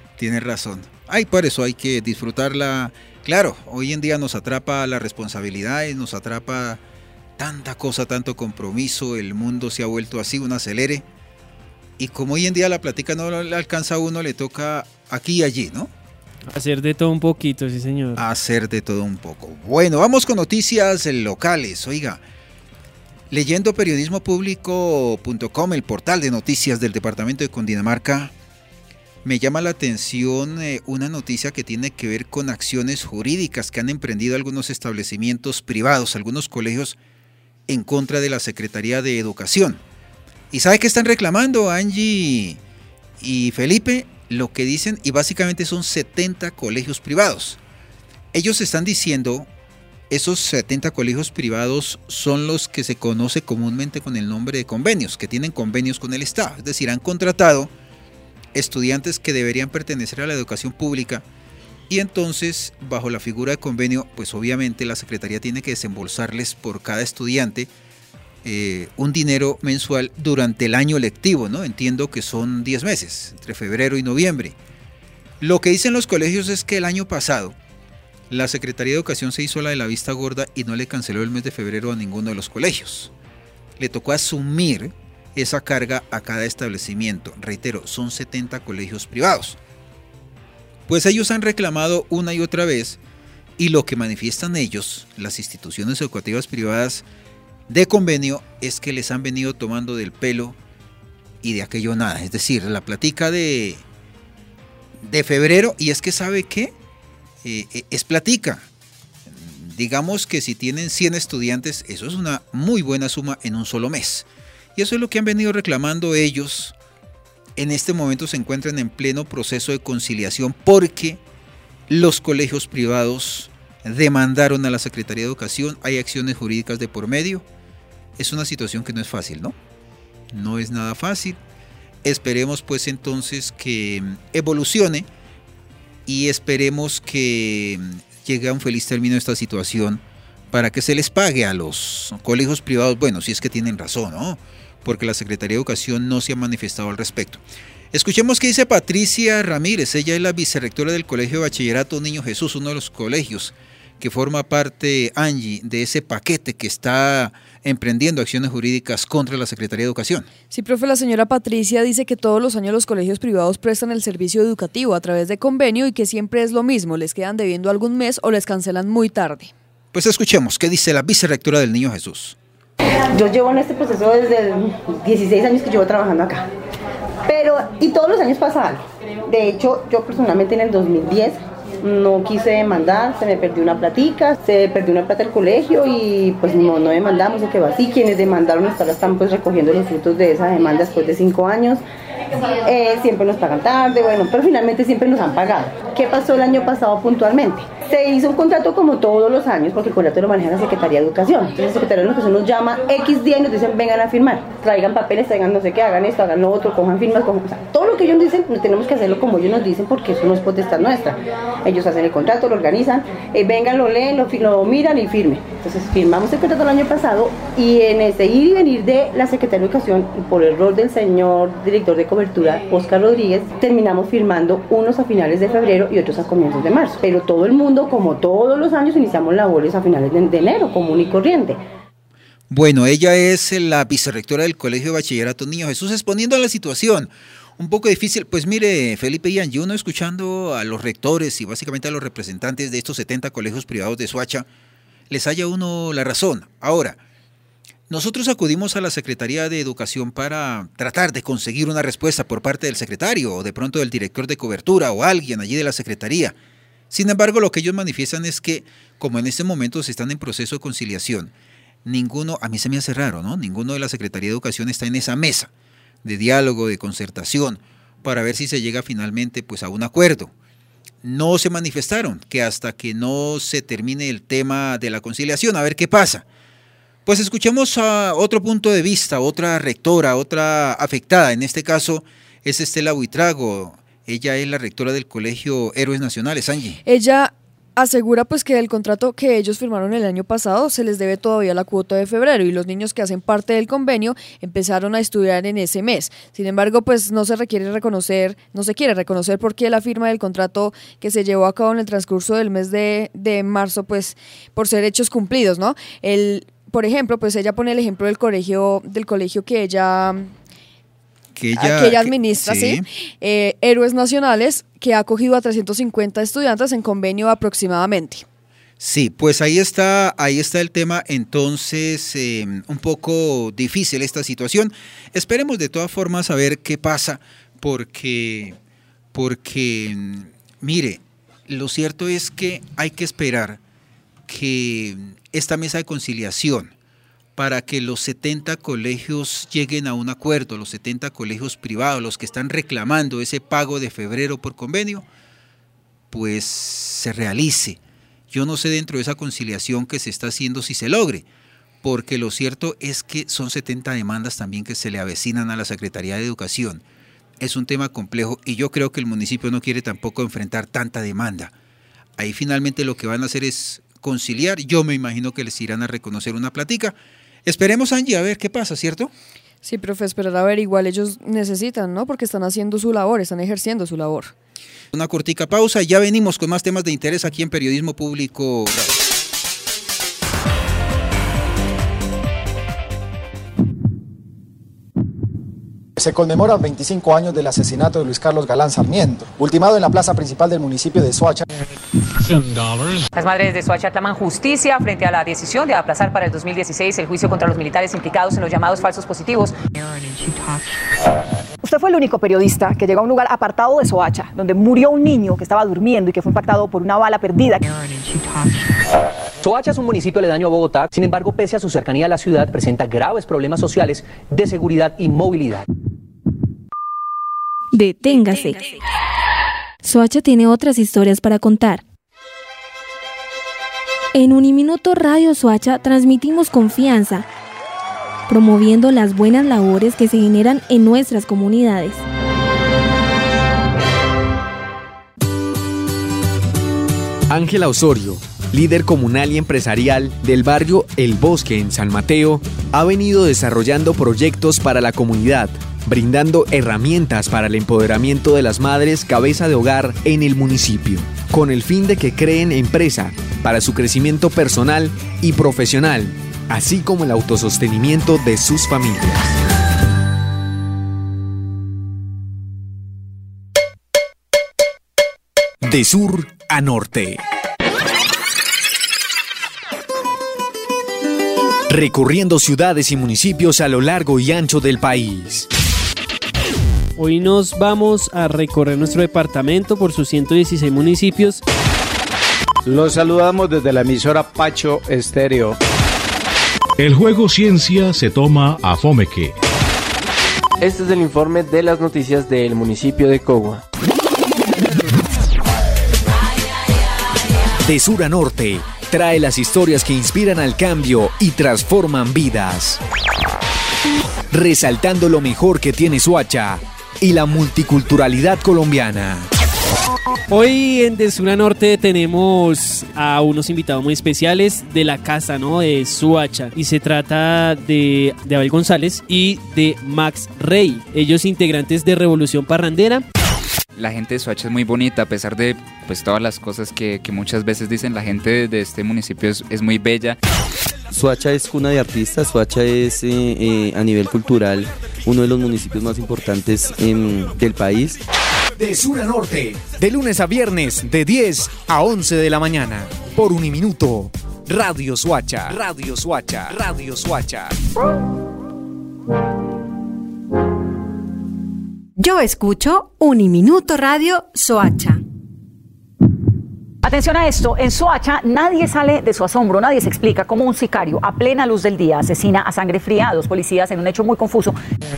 Ay, por eso hay que disfrutarla. Claro, hoy en día nos atrapa las responsabilidades, nos atrapa tanta cosa, tanto compromiso, el mundo se ha vuelto así, un acelere. Y como hoy en día la plática no le alcanza a uno, le toca aquí y allí, ¿no? Hacer de todo un poquito, sí señor. Hacer de todo un poco. Bueno, vamos con noticias locales, oiga. Leyendo periodismopublico.com, el portal de noticias del departamento de Cundinamarca, me llama la atención una noticia que tiene que ver con acciones jurídicas que han emprendido algunos establecimientos privados, algunos colegios, en contra de la Secretaría de Educación. ¿Y sabe qué están reclamando, Angie y Felipe? Lo que dicen, y básicamente son 70 colegios privados. Ellos están diciendo, esos 70 colegios privados son los que se conoce comúnmente con el nombre de convenios, que tienen convenios con el Estado, es decir, han contratado estudiantes que deberían pertenecer a la educación pública y entonces bajo la figura de convenio pues obviamente la Secretaría tiene que desembolsarles por cada estudiante un dinero mensual durante el año lectivo, ¿no? Entiendo que son 10 meses, entre febrero y noviembre. Lo que dicen los colegios es que el año pasado la Secretaría de Educación se hizo la de la vista gorda y no le canceló el mes de febrero a ninguno de los colegios. Le tocó asumir esa carga a cada establecimiento. Reitero, son 70 colegios privados. Pues ellos han reclamado una y otra vez, y lo que manifiestan ellos, las instituciones educativas privadas de convenio, es que les han venido tomando del pelo y de aquello nada. Es decir, la platica de febrero, y es que ¿sabe qué? Es platica. Digamos que si tienen 100 estudiantes, eso es una muy buena suma en un solo mes. Y eso es lo que han venido reclamando ellos. En este momento se encuentran en pleno proceso de conciliación porque los colegios privados demandaron a la Secretaría de Educación, hay acciones jurídicas de por medio. Es una situación que no es fácil, ¿no? No es nada fácil. Esperemos pues entonces que evolucione y esperemos que llegue a un feliz término esta situación para que se les pague a los colegios privados, bueno, si es que tienen razón, ¿no? Porque la Secretaría de Educación no se ha manifestado al respecto. Escuchemos qué dice Patricia Ramírez. Ella es la vicerrectora del Colegio de Bachillerato Niño Jesús, uno de los colegios que forma parte, Angie, de ese paquete que está emprendiendo acciones jurídicas contra la Secretaría de Educación. Sí, profe, la señora Patricia dice que todos los años los colegios privados prestan el servicio educativo a través de convenio y que siempre es lo mismo, les quedan debiendo algún mes o les cancelan muy tarde. Pues escuchemos qué dice la vicerrectora del Niño Jesús. Yo llevo en este proceso desde 16 años que llevo trabajando acá, y todos los años pasa algo. De hecho, yo personalmente en el 2010 no quise demandar, se me perdió una platica, se perdió una plata del colegio y pues no demandamos, se quedó así. Quienes demandaron hasta ahora están pues recogiendo los frutos de esa demanda después de 5 años. Siempre nos pagan tarde, bueno, pero finalmente siempre nos han pagado. ¿Qué pasó el año pasado puntualmente? Se hizo un contrato como todos los años, porque el contrato lo maneja la Secretaría de Educación. Entonces la Secretaría de Educación nos llama X día y nos dicen vengan a firmar, traigan papeles, traigan no sé qué, hagan esto, hagan lo otro, cojan firmas, o sea, todo lo que ellos dicen, tenemos que hacerlo como ellos nos dicen, porque eso no es potestad nuestra. Ellos hacen el contrato, lo organizan, vengan, lo leen, lo miran y firmen. Entonces firmamos el contrato el año pasado y en ese ir y venir de la Secretaría de Educación, y por error del señor director de cobertura, Oscar Rodríguez, terminamos firmando unos a finales de febrero y otros a comienzos de marzo. Pero todo el mundo, como todos los años, iniciamos labores a finales de enero, común y corriente. Bueno, ella es la vicerrectora del Colegio de Bachillerato Niño Jesús, exponiendo la situación un poco difícil. Pues mire, Felipe y Angie, uno escuchando a los rectores y básicamente a los representantes de estos 70 colegios privados de Soacha, les halla uno la razón. Ahora, nosotros acudimos a la Secretaría de Educación para tratar de conseguir una respuesta por parte del secretario o de pronto del director de cobertura o alguien allí de la Secretaría. Sin embargo, lo que ellos manifiestan es que, como en este momento se están en proceso de conciliación, ninguno, a mí se me hace raro, ¿no? Ninguno de la Secretaría de Educación está en esa mesa de diálogo, de concertación, para ver si se llega finalmente pues a un acuerdo. No se manifestaron, que hasta que no se termine el tema de la conciliación, a ver qué pasa. Pues escuchemos a otro punto de vista, otra rectora, otra afectada, en este caso es Estela Buitrago. Ella es la rectora del Colegio Héroes Nacionales, Angie. Ella asegura pues que el contrato que ellos firmaron el año pasado se les debe todavía la cuota de febrero y los niños que hacen parte del convenio empezaron a estudiar en ese mes. Sin embargo, pues no se quiere reconocer porque la firma del contrato que se llevó a cabo en el transcurso del mes de marzo, pues por ser hechos cumplidos, ¿no? Por ejemplo, pues ella pone el ejemplo del colegio que ella administra, ¿sí? Héroes Nacionales, que ha acogido a 350 estudiantes en convenio aproximadamente. Sí, pues ahí está el tema. Entonces, un poco difícil esta situación. Esperemos de todas formas a ver qué pasa, porque mire, lo cierto es que hay que esperar que esta mesa de conciliación, para que los 70 colegios lleguen a un acuerdo, los 70 colegios privados, los que están reclamando ese pago de febrero por convenio, pues se realice. Yo no sé dentro de esa conciliación que se está haciendo si se logre, porque lo cierto es que son 70 demandas también que se le avecinan a la Secretaría de Educación. Es un tema complejo y yo creo que el municipio no quiere tampoco enfrentar tanta demanda. Ahí finalmente lo que van a hacer es conciliar. Yo me imagino que les irán a reconocer una platica. Esperemos, Angie, a ver qué pasa, ¿cierto? Sí, profe, esperar a ver, igual ellos necesitan, ¿no? Porque están haciendo su labor, están ejerciendo su labor. Una cortica pausa y ya venimos con más temas de interés aquí en Periodismo Público Radio. Se conmemoran 25 años del asesinato de Luis Carlos Galán Sarmiento, ultimado en la plaza principal del municipio de Soacha. Las madres de Soacha claman justicia frente a la decisión de aplazar para el 2016 el juicio contra los militares implicados en los llamados falsos positivos. Usted fue el único periodista que llegó a un lugar apartado de Soacha, donde murió un niño que estaba durmiendo y que fue impactado por una bala perdida. Soacha es un municipio aledaño a Bogotá, sin embargo, pese a su cercanía a la ciudad, presenta graves problemas sociales de seguridad y movilidad. Deténgase. Soacha tiene otras historias para contar. En Uniminuto Radio Soacha transmitimos confianza, promoviendo las buenas labores que se generan en nuestras comunidades. Ángela Osorio, líder comunal y empresarial del barrio El Bosque en San Mateo, ha venido desarrollando proyectos para la comunidad, brindando herramientas para el empoderamiento de las madres cabeza de hogar en el municipio, con el fin de que creen empresa para su crecimiento personal y profesional, así como el autosostenimiento de sus familias. De sur a norte. Recorriendo ciudades y municipios a lo largo y ancho del país. Hoy nos vamos a recorrer nuestro departamento por sus 116 municipios. Los saludamos desde la emisora Pacho Estéreo. El juego Ciencia se toma a Fomeque. Este es el informe de las noticias del municipio de Cogua. De sur a norte, trae las historias que inspiran al cambio y transforman vidas. Resaltando lo mejor que tiene Soacha y la multiculturalidad colombiana. Hoy en De Sur a Norte tenemos a unos invitados muy especiales de la casa, ¿no? De Soacha. Y se trata de Abel González y de Max Rey. Ellos integrantes de Revolución Parrandera. La gente de Soacha es muy bonita, a pesar de pues todas las cosas que muchas veces dicen. La gente de este municipio es muy bella. Soacha es cuna de artistas. Soacha es a nivel cultural uno de los municipios más importantes del país. De sur a norte, de lunes a viernes, de 10 a 11 de la mañana, por Uniminuto, Radio Soacha, Radio Soacha, Radio Soacha. Yo escucho Uniminuto Radio Soacha. Atención a esto, en Soacha nadie sale de su asombro, nadie se explica cómo un sicario a plena luz del día asesina a sangre fría a 2 policías en un hecho muy confuso.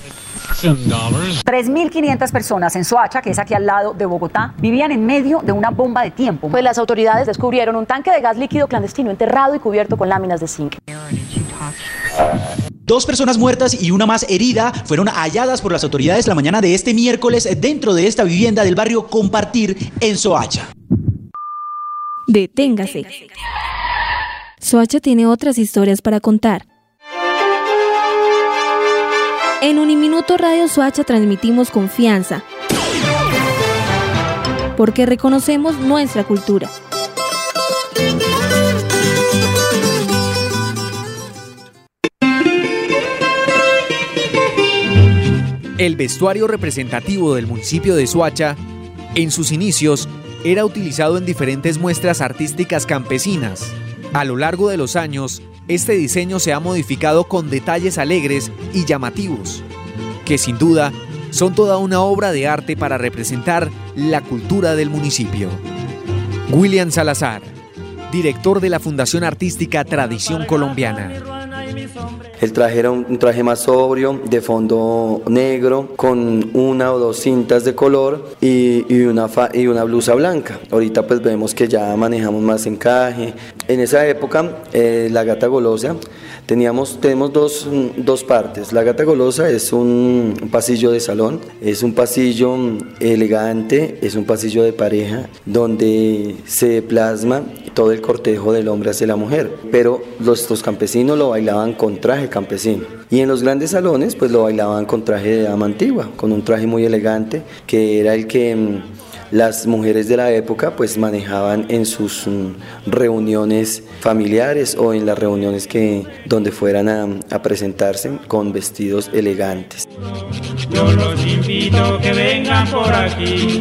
3.500 personas en Soacha, que es aquí al lado de Bogotá, vivían en medio de una bomba de tiempo. Pues las autoridades descubrieron un tanque de gas líquido clandestino enterrado y cubierto con láminas de zinc. 2 personas muertas y una más herida fueron halladas por las autoridades la mañana de este miércoles dentro de esta vivienda del barrio Compartir en Soacha. Deténgase. Soacha tiene otras historias para contar. En Uniminuto Radio Soacha transmitimos confianza, porque reconocemos nuestra cultura. El vestuario representativo del municipio de Soacha, en sus inicios, era utilizado en diferentes muestras artísticas campesinas. A lo largo de los años, este diseño se ha modificado con detalles alegres y llamativos, que sin duda son toda una obra de arte para representar la cultura del municipio. William Salazar, director de la Fundación Artística Tradición Colombiana. El traje era un traje más sobrio, de fondo negro, con 1 o 2 cintas de color y una blusa blanca. Ahorita pues vemos que ya manejamos más encaje. En esa época, la gata golosa, tenemos 2 partes. La gata golosa es un pasillo de salón, es un pasillo elegante, es un pasillo de pareja, donde se plasma todo el cortejo del hombre hacia la mujer. Pero los campesinos lo bailaban con traje campesino. Y en los grandes salones pues lo bailaban con traje de dama antigua, con un traje muy elegante, que era el que las mujeres de la época pues manejaban en sus reuniones familiares o en las reuniones donde fueran a presentarse con vestidos elegantes. Yo los invito a que vengan por aquí.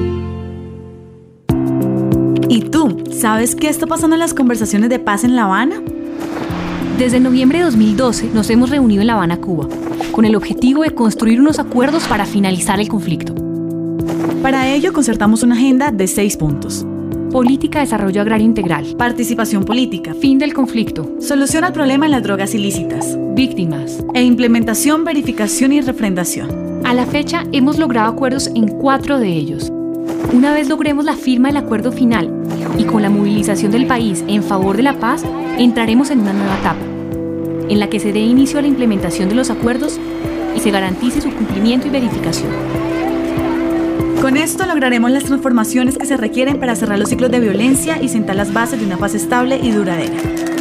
¿Y tú, sabes qué está pasando en las conversaciones de paz en La Habana? Desde noviembre de 2012 nos hemos reunido en La Habana, Cuba, con el objetivo de construir unos acuerdos para finalizar el conflicto. Para ello concertamos una agenda de 6 puntos. Política de desarrollo agrario integral. Participación política. Fin del conflicto. Solución al problema en las drogas ilícitas. Víctimas. E implementación, verificación y refrendación. A la fecha hemos logrado acuerdos en 4 de ellos. Una vez logremos la firma del acuerdo final y con la movilización del país en favor de la paz, entraremos en una nueva etapa, en la que se dé inicio a la implementación de los acuerdos y se garantice su cumplimiento y verificación. Con esto lograremos las transformaciones que se requieren para cerrar los ciclos de violencia y sentar las bases de una paz estable y duradera.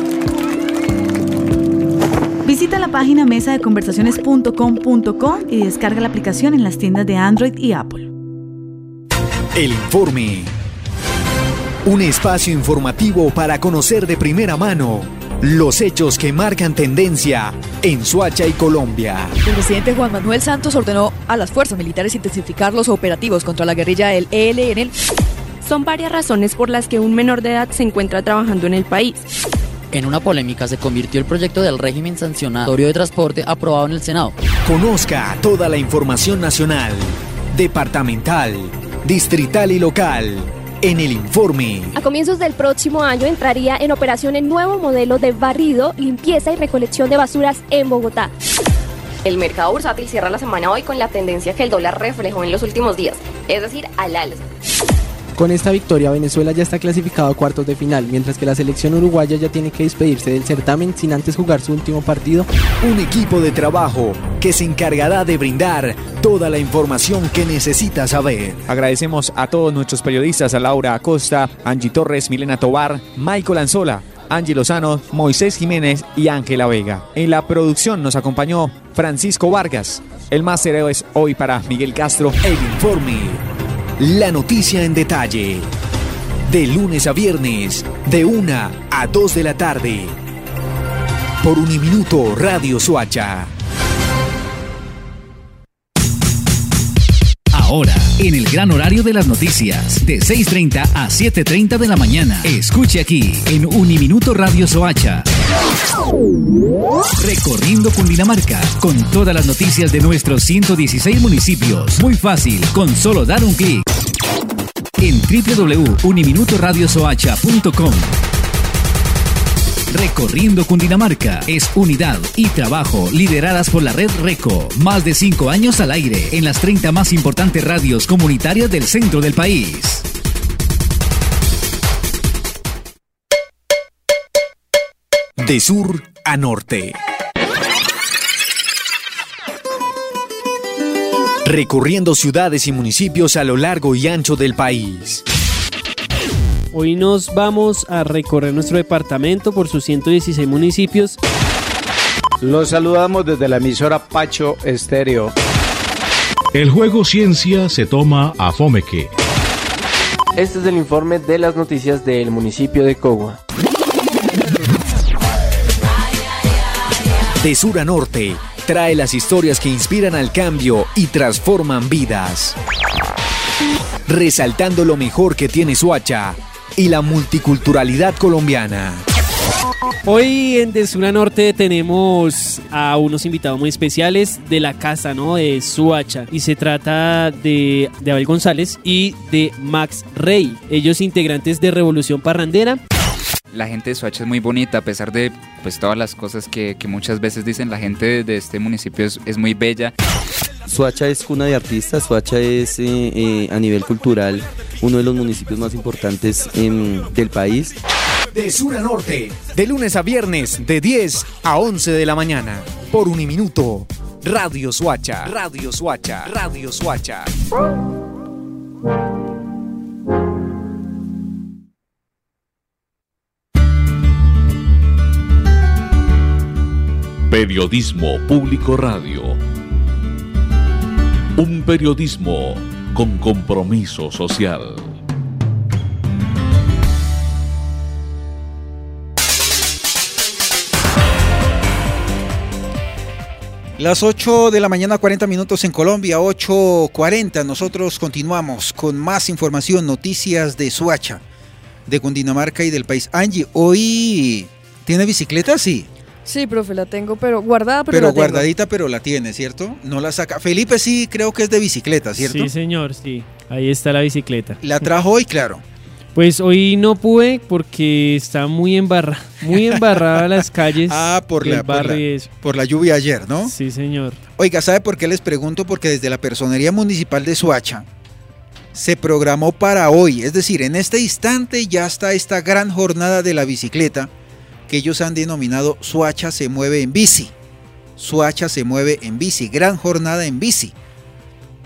Visita la página mesadeconversaciones.com.co y descarga la aplicación en las tiendas de Android y Apple. El Informe. Un espacio informativo para conocer de primera mano los hechos que marcan tendencia en Soacha y Colombia. El presidente Juan Manuel Santos ordenó a las fuerzas militares intensificar los operativos contra la guerrilla del ELN. Son varias razones por las que un menor de edad se encuentra trabajando en el país. En una polémica se convirtió el proyecto del régimen sancionatorio de transporte aprobado en el Senado. Conozca toda la información nacional, departamental, distrital y local en el Informe. A comienzos del próximo año entraría en operación el nuevo modelo de barrido, limpieza y recolección de basuras en Bogotá. El mercado bursátil cierra la semana hoy con la tendencia que el dólar reflejó en los últimos días, es decir, al alza. Con esta victoria, Venezuela ya está clasificado a cuartos de final, mientras que la selección uruguaya ya tiene que despedirse del certamen sin antes jugar su último partido. Un equipo de trabajo que se encargará de brindar toda la información que necesitas saber. Agradecemos a todos nuestros periodistas, a Laura Acosta, Angie Torres, Milena Tobar, Michael Anzola, Angie Lozano, Moisés Jiménez y Ángela Vega. En la producción nos acompañó Francisco Vargas. El máster es hoy para Miguel Castro. El Informe. La noticia en detalle. De lunes a viernes, de 1 a 2 de la tarde. Por Uniminuto Radio Soacha. Ahora, en el gran horario de las noticias, de 6:30 a 7:30 de la mañana. Escuche aquí, en Uniminuto Radio Soacha. Recorriendo Cundinamarca, con todas las noticias de nuestros 116 municipios. Muy fácil, con solo dar un clic. En www.uniminutoradiosoacha.com. Recorriendo Cundinamarca es unidad y trabajo lideradas por la red RECO. Más de 5 años al aire en las 30 más importantes radios comunitarias del centro del país. De sur a norte. Recorriendo ciudades y municipios a lo largo y ancho del país. Hoy nos vamos a recorrer nuestro departamento por sus 116 municipios. Los saludamos desde la emisora Pacho Estéreo. El juego Ciencia se toma a Fomeque. Este es el informe de las noticias del municipio de Cogua. De sur a norte, trae las historias que inspiran al cambio y transforman vidas. Resaltando lo mejor que tiene Soacha y la multiculturalidad colombiana. Hoy en De Sur a Norte tenemos a unos invitados muy especiales de la casa, ¿no? De Soacha. Y se trata de Abel González y de Max Rey. Ellos integrantes de Revolución Parrandera. La gente de Soacha es muy bonita, a pesar de pues todas las cosas que muchas veces dicen. La gente de este municipio es muy bella. Soacha es cuna de artistas. Soacha es a nivel cultural uno de los municipios más importantes del país. De sur a norte, de lunes a viernes, de 10 a 11 de la mañana, por Uniminuto Radio Soacha. Radio Soacha. Radio Soacha. Periodismo Público Radio. Un periodismo con compromiso social. Las 8 de la mañana, 40 minutos en Colombia, 8:40. Nosotros continuamos con más información, noticias de Soacha, de Cundinamarca y del país. Angie, ¿hoy tiene bicicleta? Sí. Sí, profe, la tengo, pero guardada, pero guardadita, pero la tiene, ¿cierto? No la saca. Felipe sí creo que es de bicicleta, ¿cierto? Sí, señor, sí. Ahí está la bicicleta. La trajo hoy, claro. Pues hoy no pude porque está muy embarrada las calles. Por la lluvia ayer, ¿no? Sí, señor. Oiga, ¿sabe por qué les pregunto? Porque desde la Personería Municipal de Soacha se programó para hoy, es decir, en este instante ya está esta gran jornada de la bicicleta que ellos han denominado Soacha se mueve en bici. Soacha se mueve en bici, gran jornada en bici.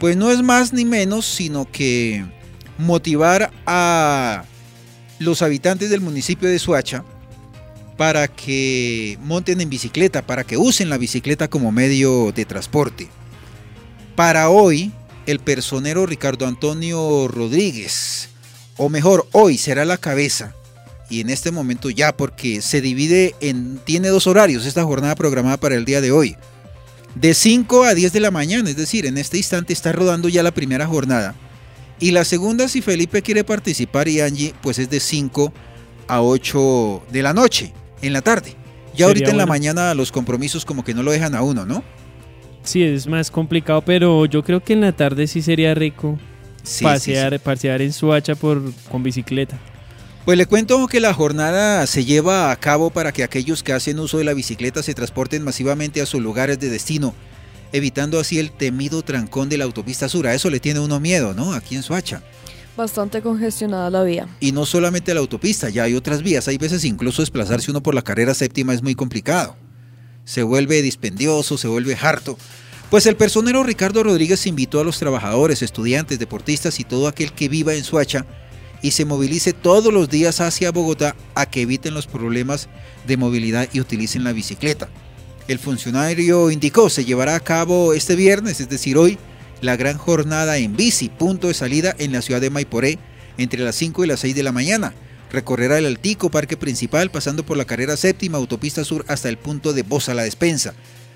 Pues no es más ni menos, sino que motivar a los habitantes del municipio de Soacha para que monten en bicicleta, para que usen la bicicleta como medio de transporte. Para hoy, el personero Ricardo Antonio Rodríguez, o mejor, hoy será la cabeza, y en este momento ya, porque se divide tiene 2 horarios esta jornada programada para el día de hoy. De 5 a 10 de la mañana, es decir, en este instante está rodando ya la primera jornada. Y la segunda, si Felipe quiere participar y Angie, pues es de 5 a 8 de la noche, en la tarde. Ya ahorita en la mañana los compromisos como que no lo dejan a uno, ¿no? Sí, es más complicado, pero yo creo que en la tarde sí sería rico pasear en Soacha con bicicleta. Pues le cuento que la jornada se lleva a cabo para que aquellos que hacen uso de la bicicleta se transporten masivamente a sus lugares de destino, evitando así el temido trancón de la autopista sur. A eso le tiene uno miedo, ¿no? Aquí en Soacha. Bastante congestionada la vía. Y no solamente la autopista, ya hay otras vías. Hay veces incluso desplazarse uno por la carrera séptima es muy complicado. Se vuelve dispendioso, se vuelve harto. Pues el personero Ricardo Rodríguez invitó a los trabajadores, estudiantes, deportistas y todo aquel que viva en Soacha y se movilice todos los días hacia Bogotá a que eviten los problemas de movilidad y utilicen la bicicleta. El funcionario indicó se llevará a cabo este viernes, es decir hoy, la gran jornada en bici, punto de salida en la ciudad de Maiporé entre las 5 y las 6 de la mañana. Recorrerá el Altico, parque principal, pasando por la carrera séptima, autopista sur hasta el punto de Bosa la Despensa.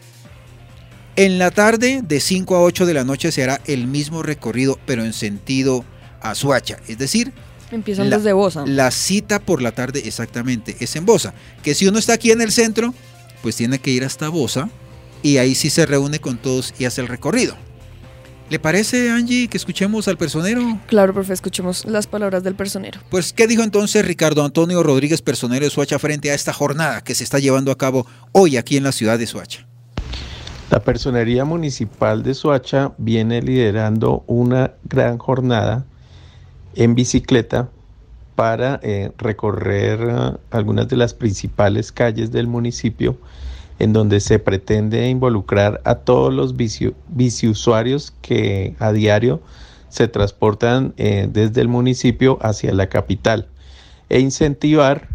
En la tarde, de 5 a 8 de la noche, se hará el mismo recorrido, pero en sentido a Soacha, es decir, empiezan desde Bosa. La cita por la tarde exactamente es en Bosa, que si uno está aquí en el centro, pues tiene que ir hasta Bosa y ahí sí se reúne con todos y hace el recorrido. ¿Le parece, Angie, que escuchemos al personero? Claro, profe, escuchemos las palabras del personero. Pues, ¿qué dijo entonces Ricardo Antonio Rodríguez, personero de Soacha, frente a esta jornada que se está llevando a cabo hoy aquí en la ciudad de Soacha? La Personería Municipal de Soacha viene liderando una gran jornada en bicicleta para recorrer algunas de las principales calles del municipio, en donde se pretende involucrar a todos los biciusuarios que a diario se transportan desde el municipio hacia la capital e incentivar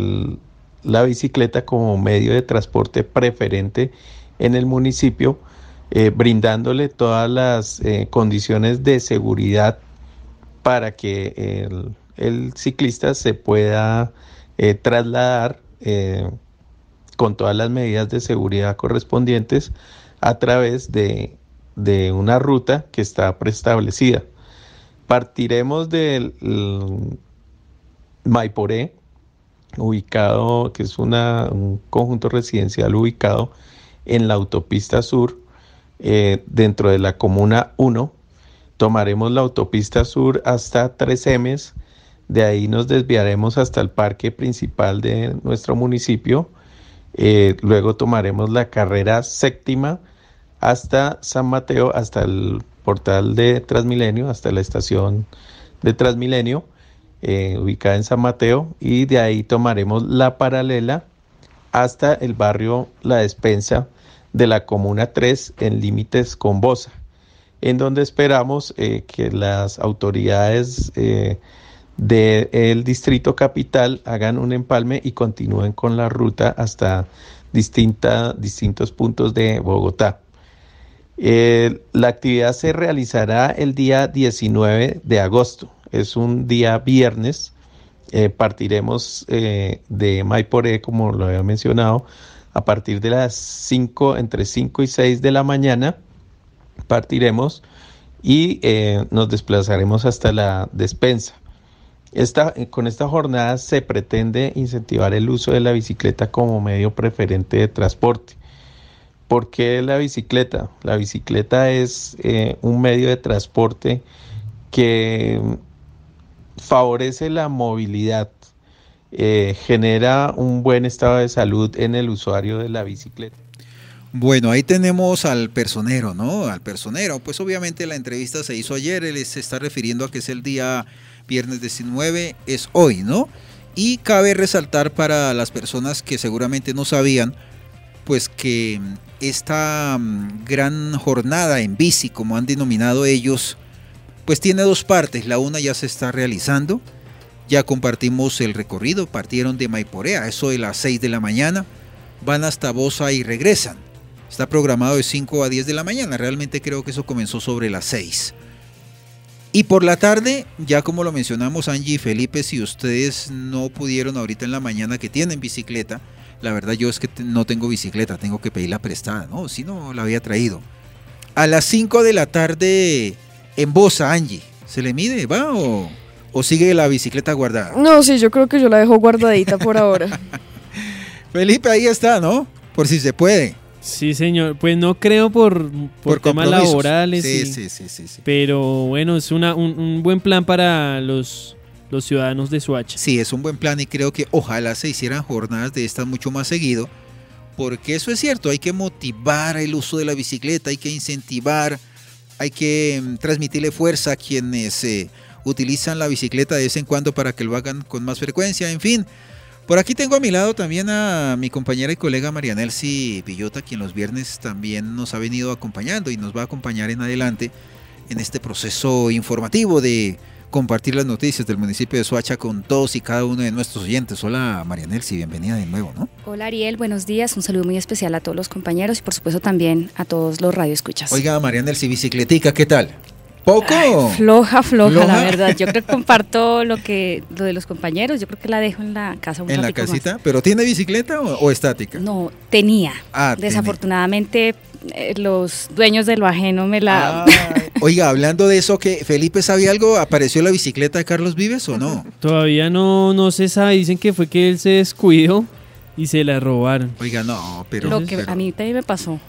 la bicicleta como medio de transporte preferente en el municipio, brindándole todas las condiciones de seguridad para que el ciclista se pueda trasladar con todas las medidas de seguridad correspondientes a través de una ruta que está preestablecida. Partiremos del Maiporé, ubicado, que es un conjunto residencial ubicado en la autopista sur, dentro de la comuna 1. Tomaremos la autopista sur hasta 3M, de ahí nos desviaremos hasta el parque principal de nuestro municipio. Luego tomaremos la carrera séptima hasta San Mateo, hasta el portal de Transmilenio, hasta la estación de Transmilenio, ubicada en San Mateo, y de ahí tomaremos la paralela hasta el barrio La Despensa de la Comuna 3 en límites con Bosa, en donde esperamos que las autoridades del Distrito Capital hagan un empalme y continúen con la ruta hasta distintos puntos de Bogotá. La actividad se realizará el día 19 de agosto, es un día viernes. Partiremos de Maiporé, como lo había mencionado, a partir de las 5, entre 5 y 6 de la mañana partiremos y nos desplazaremos hasta la Despensa. Con esta jornada se pretende incentivar el uso de la bicicleta como medio preferente de transporte. ¿Por qué la bicicleta? La bicicleta es un medio de transporte que favorece la movilidad, genera un buen estado de salud en el usuario de la bicicleta. Bueno, ahí tenemos al personero, ¿no? Al personero, pues obviamente la entrevista se hizo ayer, él se está refiriendo a que es el día viernes 19, es hoy, ¿no? Y cabe resaltar para las personas que seguramente no sabían, pues que esta gran jornada en bici, como han denominado ellos, pues tiene dos partes. La una ya se está realizando, ya compartimos el recorrido, partieron de Maiporea, eso de las 6 de la mañana, van hasta Bosa y regresan. Está programado de 5 a 10 de la mañana, realmente creo que eso comenzó sobre las 6. Y por la tarde, ya como lo mencionamos Angie y Felipe, si ustedes no pudieron ahorita en la mañana que tienen bicicleta, la verdad yo es que no tengo bicicleta, tengo que pedirla prestada, no, si no la había traído. A las 5 de la tarde en Bosa, Angie, ¿se le mide, va o sigue la bicicleta guardada? No, sí, yo creo que yo la dejo guardadita por ahora. Felipe, ahí está, ¿no? Por si se puede. Sí, señor. Pues no creo por temas laborales. Sí. Pero bueno, es un buen plan para los ciudadanos de Soacha. Sí, es un buen plan y creo que ojalá se hicieran jornadas de estas mucho más seguido, porque eso es cierto, hay que motivar el uso de la bicicleta, hay que incentivar, hay que transmitirle fuerza a quienes utilizan la bicicleta de vez en cuando para que lo hagan con más frecuencia, en fin. Por aquí tengo a mi lado también a mi compañera y colega Marianelsi Villota, quien los viernes también nos ha venido acompañando y nos va a acompañar en adelante en este proceso informativo de compartir las noticias del municipio de Soacha con todos y cada uno de nuestros oyentes. Hola Marianelsi, bienvenida de nuevo, ¿no? Hola Ariel, buenos días, un saludo muy especial a todos los compañeros y por supuesto también a todos los radioescuchas. Oiga Marianelsi, bicicletica, ¿qué tal? ¿Poco? Ay, floja, la verdad. Yo creo que comparto lo de los compañeros. Yo creo que la dejo en la casa un ¿En la casita? Más. ¿Pero tiene bicicleta o estática? No, tenía. Desafortunadamente, los dueños de lo ajeno me la... Oiga, hablando de eso, que Felipe sabía algo, ¿apareció la bicicleta de Carlos Vives o no? Todavía no se sabe. Dicen que fue que él se descuidó y se la robaron. Oiga, no, pero... Lo que a mí también me pasó.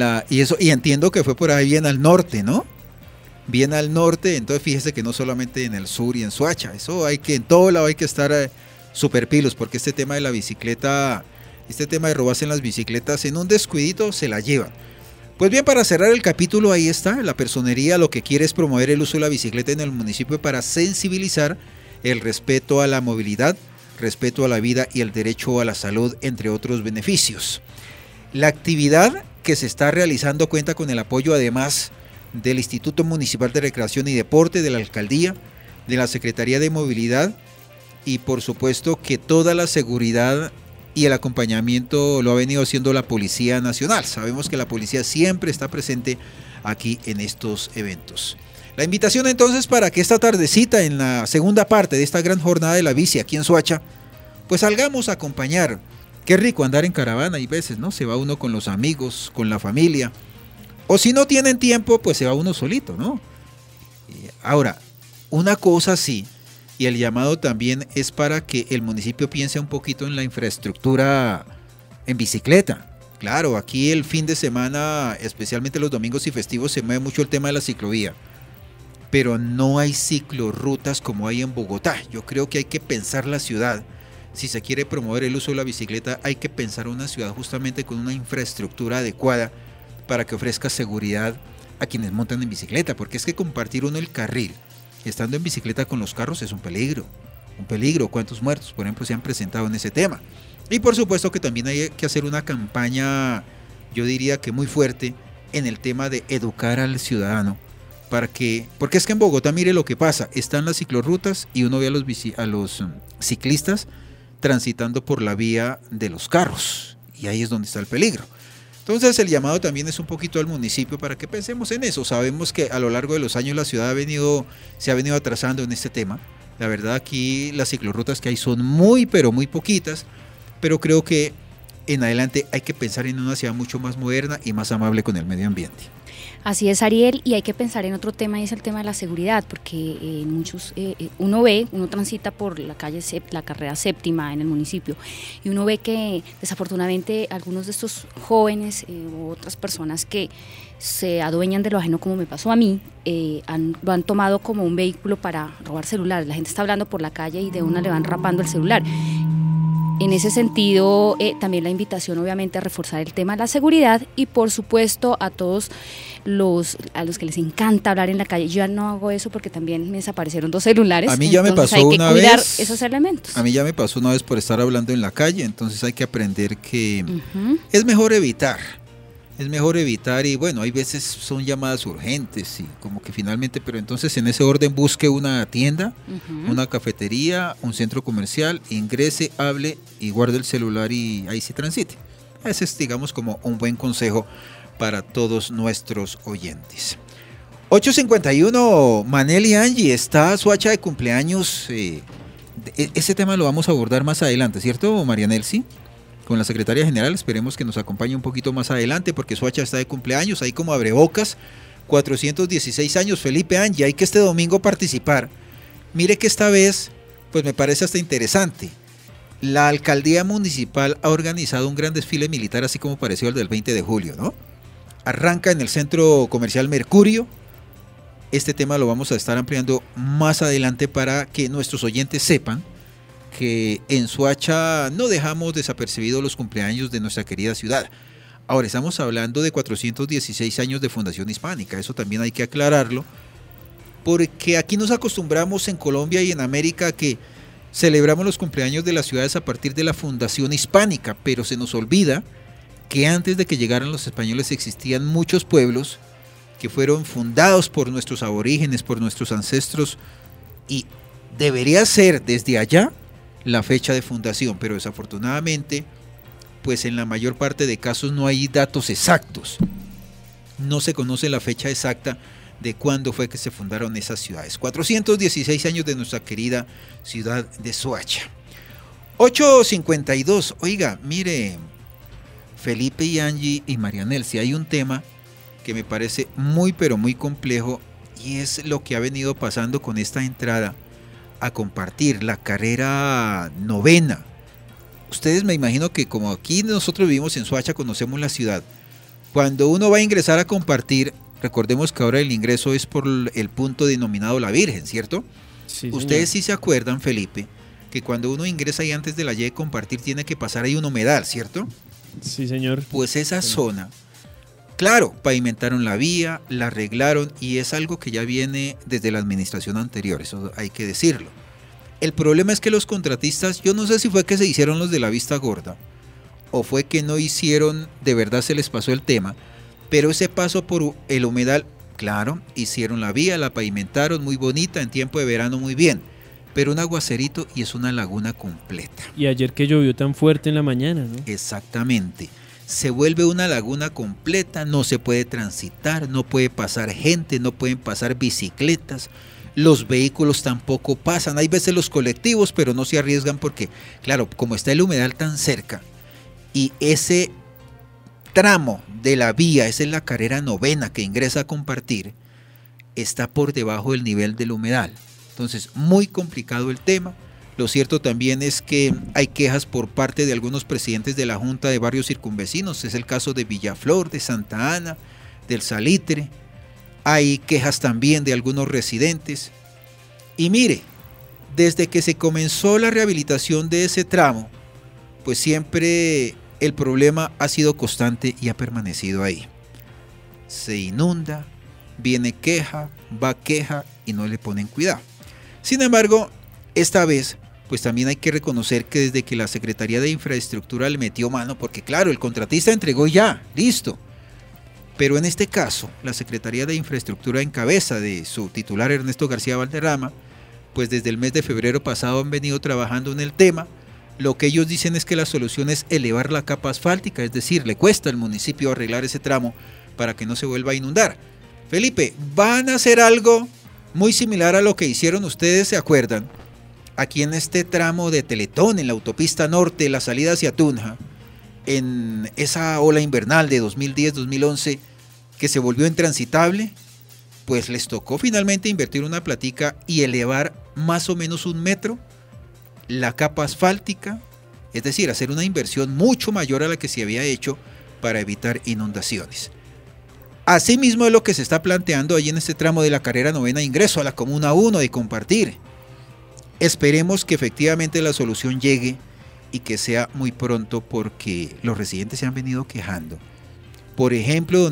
Y entiendo que fue por ahí bien al norte, ¿no? Bien al norte, entonces fíjese que no solamente en el sur y en Soacha, eso en todo lado hay que estar super pilos, porque este tema de la bicicleta, este tema de robarse en las bicicletas, en un descuidito se la llevan. Pues bien, para cerrar el capítulo, ahí está, la personería lo que quiere es promover el uso de la bicicleta en el municipio para sensibilizar el respeto a la movilidad, respeto a la vida y el derecho a la salud, entre otros beneficios. La actividad que se está realizando cuenta con el apoyo además del Instituto Municipal de Recreación y Deporte, de la Alcaldía, de la Secretaría de Movilidad y por supuesto que toda la seguridad y el acompañamiento lo ha venido haciendo la Policía Nacional. Sabemos que la policía siempre está presente aquí en estos eventos. La invitación entonces para que esta tardecita en la segunda parte de esta gran jornada de la bici aquí en Soacha, pues salgamos a acompañar. Qué rico andar en caravana, hay veces, ¿no? Se va uno con los amigos, con la familia. O si no tienen tiempo, pues se va uno solito, ¿no? Ahora, una cosa sí, y el llamado también es para que el municipio piense un poquito en la infraestructura en bicicleta. Claro, aquí el fin de semana, especialmente los domingos y festivos, se mueve mucho el tema de la ciclovía. Pero no hay ciclorrutas como hay en Bogotá. Yo creo que hay que pensar la ciudad. Si se quiere promover el uso de la bicicleta, hay que pensar una ciudad justamente con una infraestructura adecuada para que ofrezca seguridad a quienes montan en bicicleta, porque es que compartir uno el carril estando en bicicleta con los carros es un peligro. ¿Cuántos muertos, por ejemplo, se han presentado en ese tema? Y por supuesto que también hay que hacer una campaña, yo diría que muy fuerte, en el tema de educar al ciudadano, porque es que en Bogotá, mire lo que pasa, están las ciclorrutas y uno ve a los ciclistas transitando por la vía de los carros, y ahí es donde está el peligro. Entonces el llamado también es un poquito al municipio para que pensemos en eso. Sabemos que a lo largo de los años la ciudad se ha venido atrasando en este tema. La verdad aquí las ciclorrutas que hay son muy pero muy poquitas, pero creo que en adelante hay que pensar en una ciudad mucho más moderna y más amable con el medio ambiente. Así es, Ariel, y hay que pensar en otro tema y es el tema de la seguridad, porque uno transita por la carrera séptima en el municipio y uno ve que desafortunadamente algunos de estos jóvenes u otras personas que se adueñan de lo ajeno, como me pasó a mí, lo han tomado como un vehículo para robar celulares. La gente está hablando por la calle y de una le van rapando el celular. En ese sentido, también la invitación obviamente a reforzar el tema de la seguridad y por supuesto a todos a los que les encanta hablar en la calle. Yo ya no hago eso porque también me desaparecieron 2 celulares. A mí ya me pasó una vez. Hay que cuidar esos elementos. A mí ya me pasó una vez por estar hablando en la calle, entonces hay que aprender que es mejor evitar es mejor evitar y bueno, hay veces son llamadas urgentes y como que finalmente, pero entonces en ese orden busque una tienda, una cafetería, un centro comercial, ingrese, hable y guarde el celular y ahí sí transite. Ese es, digamos, como un buen consejo para todos nuestros oyentes. 8:51, Manel y Angie, está Soacha de cumpleaños. Ese tema lo vamos a abordar más adelante, ¿cierto, María Nelsi? Con la secretaria general, esperemos que nos acompañe un poquito más adelante porque Soacha está de cumpleaños, ahí como abrebocas, 416 años, Felipe, Angie, hay que este domingo participar. Mire que esta vez, pues me parece hasta interesante, la alcaldía municipal ha organizado un gran desfile militar, así como pareció el del 20 de julio, ¿no? Arranca en el centro comercial Mercurio. Este tema lo vamos a estar ampliando más adelante para que nuestros oyentes sepan que en Soacha no dejamos desapercibidos los cumpleaños de nuestra querida ciudad. Ahora estamos hablando de 416 años de Fundación Hispánica, eso también hay que aclararlo, porque aquí nos acostumbramos en Colombia y en América que celebramos los cumpleaños de las ciudades a partir de la Fundación Hispánica, pero se nos olvida que antes de que llegaran los españoles existían muchos pueblos que fueron fundados por nuestros aborígenes, por nuestros ancestros, y debería ser desde allá la fecha de fundación, pero desafortunadamente, pues en la mayor parte de casos no hay datos exactos. No se conoce la fecha exacta de cuándo fue que se fundaron esas ciudades. 416 años de nuestra querida ciudad de Soacha. 8:52. Oiga, mire, Felipe y Angie y Marianel, si hay un tema que me parece muy pero muy complejo y es lo que ha venido pasando con esta entrada a compartir la carrera 9ª. Ustedes me imagino que como aquí nosotros vivimos en Soacha, conocemos la ciudad. Cuando uno va a ingresar a compartir, recordemos que ahora el ingreso es por el punto denominado La Virgen, ¿cierto? Sí, ustedes sí se acuerdan, Felipe, que cuando uno ingresa ahí antes de la Y de compartir tiene que pasar ahí un humedal, ¿cierto? Sí, señor. Pues esa zona, claro, pavimentaron la vía, la arreglaron y es algo que ya viene desde la administración anterior, eso hay que decirlo. El problema es que los contratistas, yo no sé si fue que se hicieron los de la vista gorda o fue que no hicieron, de verdad se les pasó el tema, pero ese paso por el humedal, claro, hicieron la vía, la pavimentaron muy bonita, en tiempo de verano muy bien, pero un aguacerito y es una laguna completa. Y ayer que llovió tan fuerte en la mañana, ¿no? Exactamente. Se vuelve una laguna completa, no se puede transitar, no puede pasar gente, no pueden pasar bicicletas, los vehículos tampoco pasan, hay veces los colectivos, pero no se arriesgan porque, claro, como está el humedal tan cerca y ese tramo de la vía, esa es la carrera 9ª que ingresa a compartir, está por debajo del nivel del humedal. Entonces, muy complicado el tema. Lo cierto también es que hay quejas por parte de algunos presidentes de la Junta de barrios circunvecinos, es el caso de Villaflor, de Santa Ana, del Salitre, hay quejas también de algunos residentes. Y mire, desde que se comenzó la rehabilitación de ese tramo, pues siempre el problema ha sido constante y ha permanecido ahí. Se inunda, viene queja, va queja y no le ponen cuidado. Sin embargo, esta vez, pues también hay que reconocer que desde que la Secretaría de Infraestructura le metió mano, porque claro, el contratista entregó ya, listo. Pero en este caso, la Secretaría de Infraestructura en cabeza de su titular Ernesto García Valderrama, pues desde el mes de febrero pasado han venido trabajando en el tema. Lo que ellos dicen es que la solución es elevar la capa asfáltica, es decir, le cuesta al municipio arreglar ese tramo para que no se vuelva a inundar. Felipe, van a hacer algo muy similar a lo que hicieron ustedes, ¿se acuerdan? Aquí en este tramo de Teletón, en la autopista norte, la salida hacia Tunja, en esa ola invernal de 2010-2011 que se volvió intransitable, pues les tocó finalmente invertir una platica y elevar más o menos 1 metro la capa asfáltica, es decir, hacer una inversión mucho mayor a la que se había hecho para evitar inundaciones. Asimismo es lo que se está planteando ahí en este tramo de la carrera 9ª ingreso a la Comuna 1 de compartir. Esperemos que efectivamente la solución llegue y que sea muy pronto porque los residentes se han venido quejando. Por ejemplo,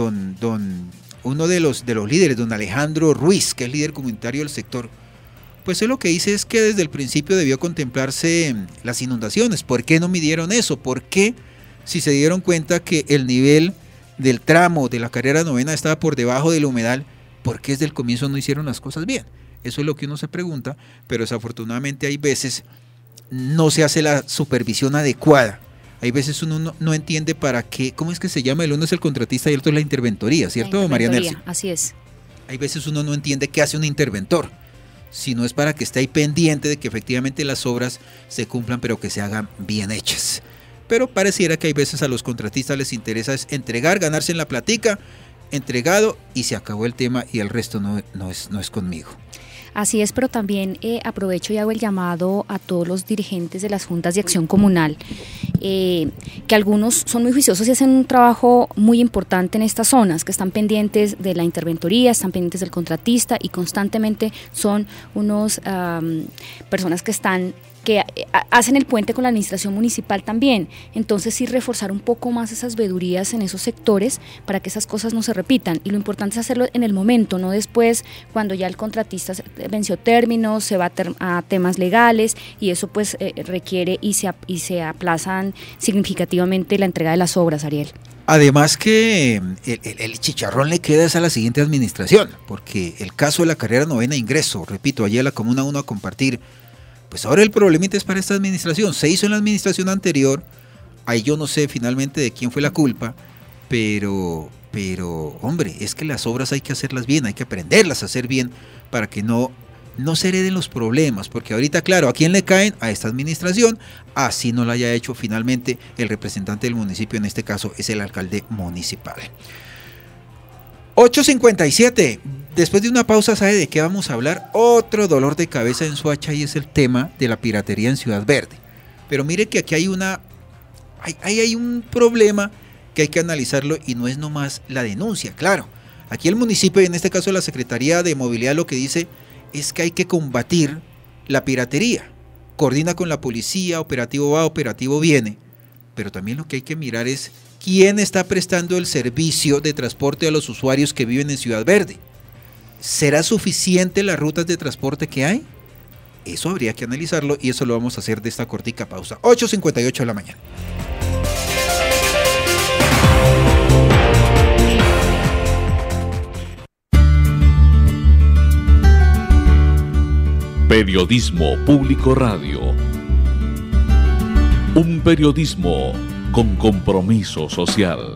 uno de los líderes, don Alejandro Ruiz, que es líder comunitario del sector, pues él lo que dice es que desde el principio debió contemplarse las inundaciones. ¿Por qué no midieron eso? ¿Por qué, si se dieron cuenta que el nivel del tramo de la carrera 9 estaba por debajo del humedal, ¿por qué desde el comienzo no hicieron las cosas bien? Eso es lo que uno se pregunta, pero desafortunadamente hay veces no se hace la supervisión adecuada. Hay veces uno no entiende para qué, ¿cómo es que se llama? El uno es el contratista y el otro es la interventoría, ¿cierto, María Nelson? Así es. Hay veces uno no entiende qué hace un interventor, si no es para que esté ahí pendiente de que efectivamente las obras se cumplan, pero que se hagan bien hechas. Pero pareciera que hay veces a los contratistas les interesa es entregar, ganarse en la platica, entregado y se acabó el tema y el resto no es conmigo. Así es, pero también aprovecho y hago el llamado a todos los dirigentes de las juntas de acción comunal, que algunos son muy juiciosos y hacen un trabajo muy importante en estas zonas, que están pendientes de la interventoría, están pendientes del contratista y constantemente son unos personas que hacen el puente con la administración municipal también. Entonces sí reforzar un poco más esas vedurías en esos sectores para que esas cosas no se repitan, y lo importante es hacerlo en el momento, no después cuando ya el contratista venció términos, se va a temas legales y eso pues requiere y se aplazan significativamente la entrega de las obras, Ariel. Además que el chicharrón le queda a la siguiente administración, porque el caso de la carrera 9 ingreso, repito, allí a la Comuna 1 a compartir, pues ahora el problemita es para esta administración. Se hizo en la administración anterior, ahí yo no sé finalmente de quién fue la culpa, pero hombre, es que las obras hay que hacerlas bien, hay que aprenderlas a hacer bien para que no se hereden los problemas, porque ahorita, claro, ¿a quién le caen? A esta administración, así no lo haya hecho finalmente el representante del municipio, en este caso es el alcalde municipal. 8:57. Después de una pausa, ¿sabe de qué vamos a hablar? Otro dolor de cabeza en Soacha, y es el tema de la piratería en Ciudad Verde. Pero mire que aquí hay un problema que hay que analizarlo, y no es nomás la denuncia, claro. Aquí el municipio, y en este caso la Secretaría de Movilidad, lo que dice es que hay que combatir la piratería. Coordina con la policía, operativo va, operativo viene. Pero también lo que hay que mirar es quién está prestando el servicio de transporte a los usuarios que viven en Ciudad Verde. ¿Será suficiente las rutas de transporte que hay? Eso habría que analizarlo, y eso lo vamos a hacer de esta cortica pausa. 8:58 de la mañana. Periodismo Público Radio. Un periodismo con compromiso social.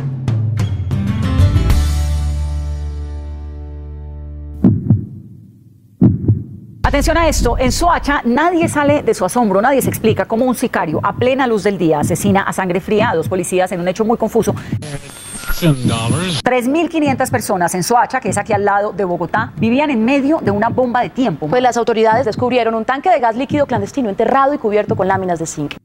Atención a esto, en Soacha nadie sale de su asombro, nadie se explica cómo un sicario a plena luz del día asesina a sangre fría a 2 policías en un hecho muy confuso. 3.500 personas en Soacha, que es aquí al lado de Bogotá, vivían en medio de una bomba de tiempo. Pues las autoridades descubrieron un tanque de gas líquido clandestino enterrado y cubierto con láminas de zinc.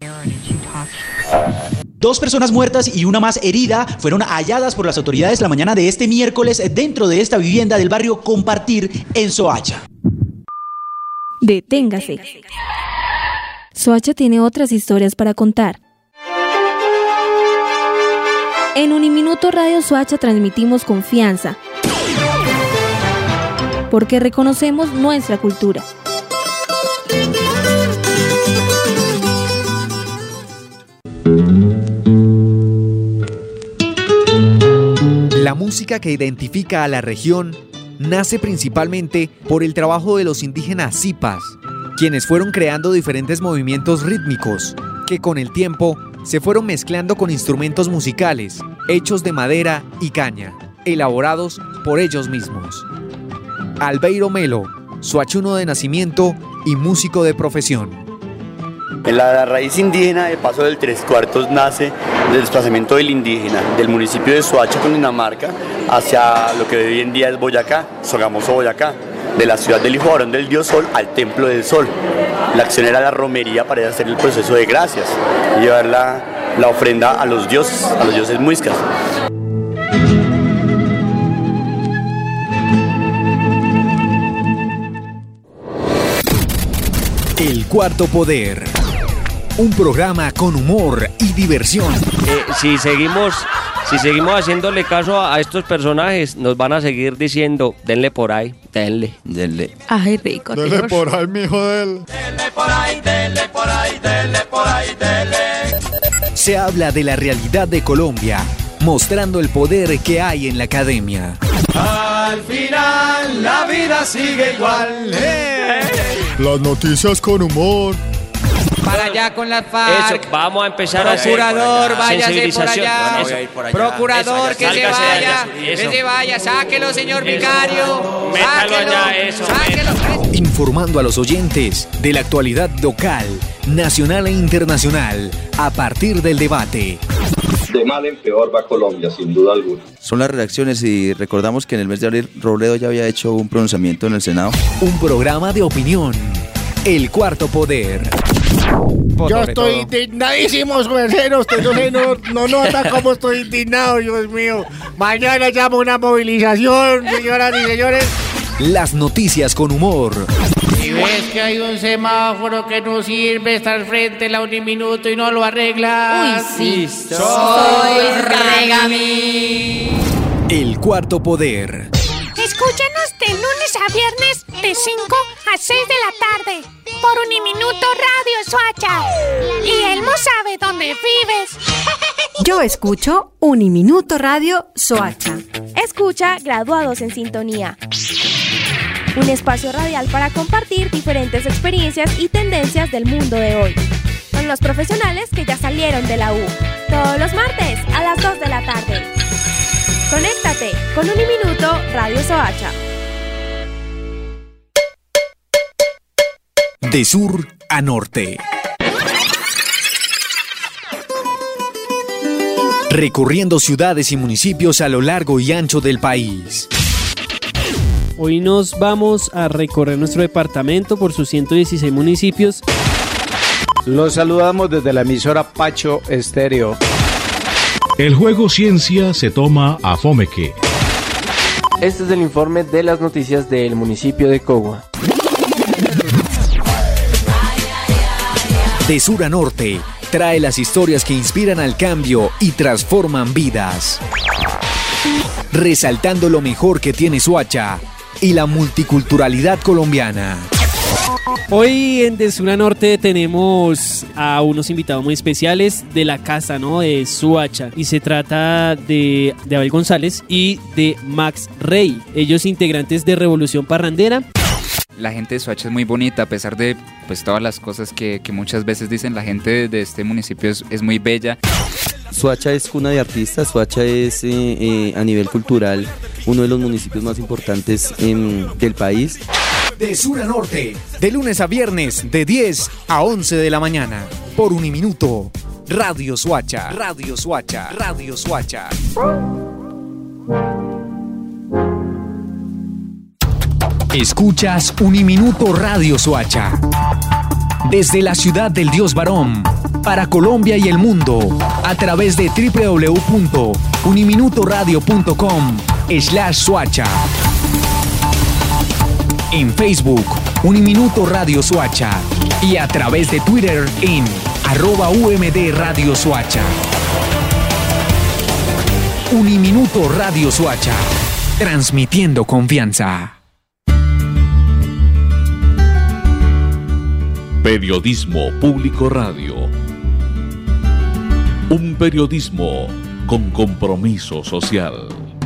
2 personas muertas y una más herida fueron halladas por las autoridades la mañana de este miércoles dentro de esta vivienda del barrio Compartir en Soacha. Deténgase. Soacha tiene otras historias para contar. En Uniminuto Radio Soacha transmitimos confianza, porque reconocemos nuestra cultura. La música que identifica a la región nace principalmente por el trabajo de los indígenas Zipas, quienes fueron creando diferentes movimientos rítmicos que con el tiempo se fueron mezclando con instrumentos musicales hechos de madera y caña, elaborados por ellos mismos. Albeiro Melo, soachuno de nacimiento y músico de profesión. La raíz indígena de Paso del Tres Cuartos nace del desplazamiento del indígena del municipio de Soacha, Cundinamarca, hacia lo que hoy en día es Boyacá, Sogamoso Boyacá, de la ciudad del Hijo Varón del Dios Sol al Templo del Sol. La acción era la romería para hacer el proceso de gracias y llevar la ofrenda a los dioses muiscas. El Cuarto Poder. Un programa con humor y diversión. Si seguimos haciéndole caso a estos personajes, nos van a seguir diciendo, denle por ahí, denle. Ay, rico. Denle por ahí, mijo, denle. Denle por ahí, denle por ahí, denle por ahí, denle. Se habla de la realidad de Colombia mostrando el poder que hay en la academia. Al final la vida sigue igual. Las noticias con humor. Para allá con las FARC. Eso, vamos a empezar a hacer Procurador, váyase por allá. No, voy a ir por allá. Procurador, que se vaya. Que se vaya, sáquelo, señor vicario. Métalo allá, eso. Sáquelo. Informando a los oyentes de la actualidad local, nacional e internacional, a partir del debate. De mal en peor va Colombia, sin duda alguna. Son las reacciones y recordamos que en el mes de abril Robledo ya había hecho un pronunciamiento en el Senado. Un programa de opinión. El Cuarto Poder. Yo estoy indignadísimo, mercero. Usted no nota cómo estoy indignado, Dios mío. Mañana llamo una movilización, señoras y señores. Las noticias con humor. Si ves que hay un semáforo que no sirve, estar frente a la Uniminuto y no lo arreglas. Uy, sí. Soy Regami. El Cuarto Poder. Escúchanos de lunes a viernes de 5 a 6 de la tarde por Uniminuto Radio Soacha. Y Elmo sabe dónde vives. Yo escucho Uniminuto Radio Soacha. Escucha Graduados en Sintonía. Un espacio radial para compartir diferentes experiencias y tendencias del mundo de hoy. Con los profesionales que ya salieron de la U. Todos los martes a las 2 de la tarde. Conéctate con Uniminuto Radio Soacha. De sur a norte. Recorriendo ciudades y municipios a lo largo y ancho del país. Hoy nos vamos a recorrer nuestro departamento por sus 116 municipios. Los saludamos desde la emisora Pacho Estéreo. El juego Ciencia se toma a Fomeque. Este es el informe de las noticias del municipio de Cogua. De sur a norte, trae las historias que inspiran al cambio y transforman vidas. Resaltando lo mejor que tiene Soacha y la multiculturalidad colombiana. Hoy en De Sur a Norte tenemos a unos invitados muy especiales de la casa, ¿no? De Soacha. Y se trata de Abel González y de Max Rey. Ellos integrantes de Revolución Parrandera. La gente de Soacha es muy bonita, a pesar de pues todas las cosas que muchas veces dicen. La gente de este municipio es muy bella. Soacha es cuna de artistas. Soacha es a nivel cultural uno de los municipios más importantes del país. De sur a norte, de lunes a viernes, de 10 a 11 de la mañana, por Uniminuto, Radio Soacha, Radio Soacha, Radio Soacha. Escuchas Uniminuto Radio Soacha. Desde la ciudad del Dios Varón, para Colombia y el mundo, a través de www.uniminutoradio.com/Soacha. En Facebook, Uniminuto Radio Soacha. Y a través de Twitter en @UMD Radio Soacha. Uniminuto Radio Soacha. Transmitiendo confianza. Periodismo Público Radio. Un periodismo con compromiso social.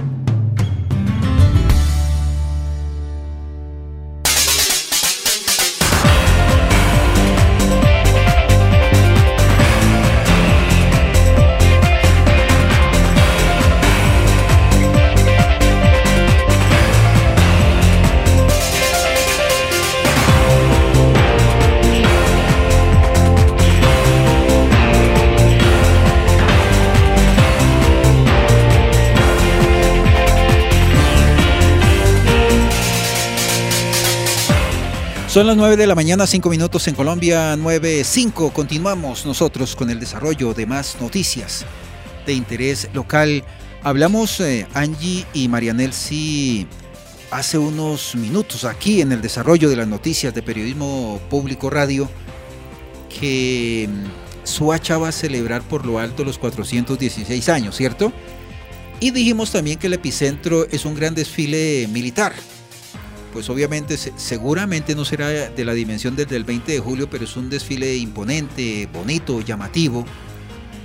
Son las 9 de la mañana, 5 minutos en Colombia, 9:05. Continuamos nosotros con el desarrollo de más noticias de interés local. Hablamos, Angie y Marianelsi, hace unos minutos aquí en el desarrollo de las noticias de Periodismo Público Radio, que Soacha va a celebrar por lo alto los 416 años, ¿cierto? Y dijimos también que el epicentro es un gran desfile militar. Pues obviamente, seguramente no será de la dimensión del 20 de julio, pero es un desfile imponente, bonito, llamativo,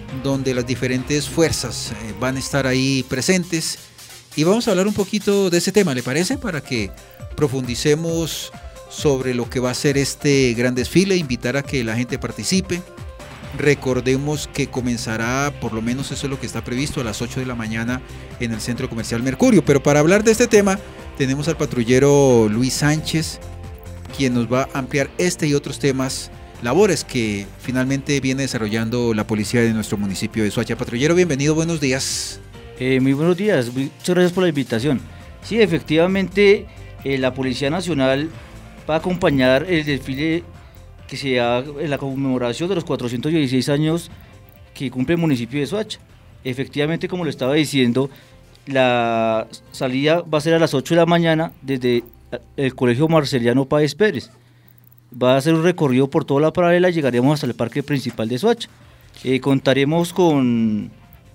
donde las diferentes fuerzas van a estar ahí presentes y vamos a hablar un poquito de ese tema, ¿le parece? Para que profundicemos sobre lo que va a ser este gran desfile, invitar a que la gente participe. Recordemos que comenzará, por lo menos eso es lo que está previsto, a las 8 de la mañana en el Centro Comercial Mercurio. Pero para hablar de este tema tenemos al patrullero Luis Sánchez, quien nos va a ampliar este y otros temas, labores que finalmente viene desarrollando la policía de nuestro municipio de Soacha. Patrullero, bienvenido, buenos días. Muy buenos días, muchas gracias por la invitación. Sí, efectivamente, la Policía Nacional va a acompañar el desfile que se da en la conmemoración de los 416 años que cumple el municipio de Soacha. Efectivamente, como lo estaba diciendo, la salida va a ser a las 8 de la mañana desde el Colegio Marceliano Páez Pérez. Va a ser un recorrido por toda la paralela y llegaremos hasta el parque principal de Soacha. Contaremos con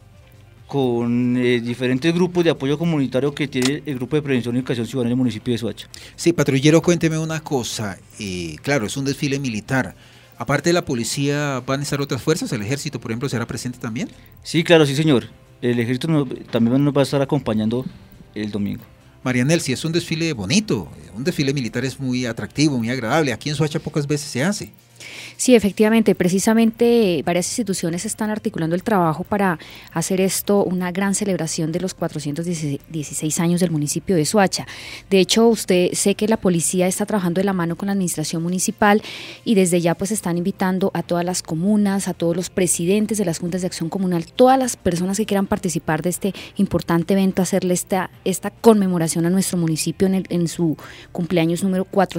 diferentes grupos de apoyo comunitario que tiene el Grupo de Prevención y Educación Ciudadana del municipio de Soacha. Sí, patrullero, cuénteme una cosa. Claro, es un desfile militar. Aparte de la policía, ¿van a estar otras fuerzas? ¿El ejército, por ejemplo, será presente también? Sí, claro, sí, señor. El ejército también nos va a estar acompañando el domingo. María Nelsi, es un desfile bonito. Un desfile militar es muy atractivo, muy agradable. Aquí en Soacha pocas veces se hace. Sí, efectivamente, precisamente varias instituciones están articulando el trabajo para hacer esto una gran celebración de los 416 años del municipio de Soacha. De hecho, sé que la policía está trabajando de la mano con la administración municipal y desde ya pues están invitando a todas las comunas, a todos los presidentes de las juntas de acción comunal, todas las personas que quieran participar de este importante evento, hacerle esta conmemoración a nuestro municipio en su cumpleaños número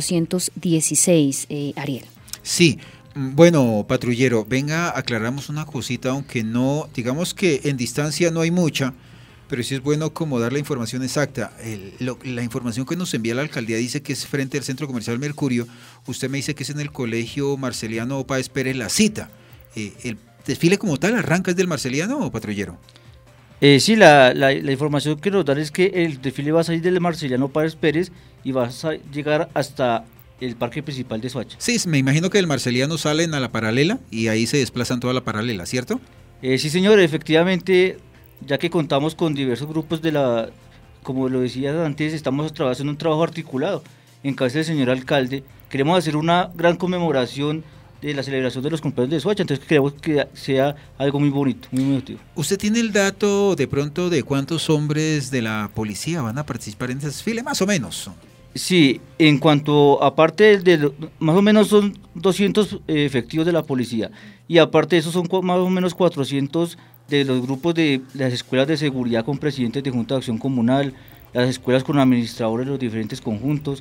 416, Ariel. Sí, bueno, patrullero, venga, aclaramos una cosita, aunque no, digamos que en distancia no hay mucha, pero sí es bueno como dar la información exacta. La información que nos envía la alcaldía dice que es frente al Centro Comercial Mercurio, usted me dice que es en el Colegio Marceliano Páez Pérez la cita. ¿El desfile como tal arranca es del Marceliano, patrullero? Sí, la información que nos dan es que el desfile va a salir del Marceliano Páez Pérez y va a llegar hasta el parque principal de Soacha. Sí, me imagino que del Marceliano salen a la paralela y ahí se desplazan toda la paralela, ¿cierto? Sí, señor, efectivamente, ya que contamos con diversos grupos como lo decía antes, estamos haciendo un trabajo articulado en cabeza del señor alcalde. Queremos hacer una gran conmemoración de la celebración de los cumpleaños de Soacha, entonces queremos que sea algo muy bonito, muy emotivo. ¿Usted tiene el dato de pronto de cuántos hombres de la policía van a participar en ese desfile, más o menos? Sí, en cuanto, aparte de más o menos son 200 efectivos de la policía y aparte de eso son más o menos 400 de los grupos de las escuelas de seguridad con presidentes de Junta de Acción Comunal, las escuelas con administradores de los diferentes conjuntos,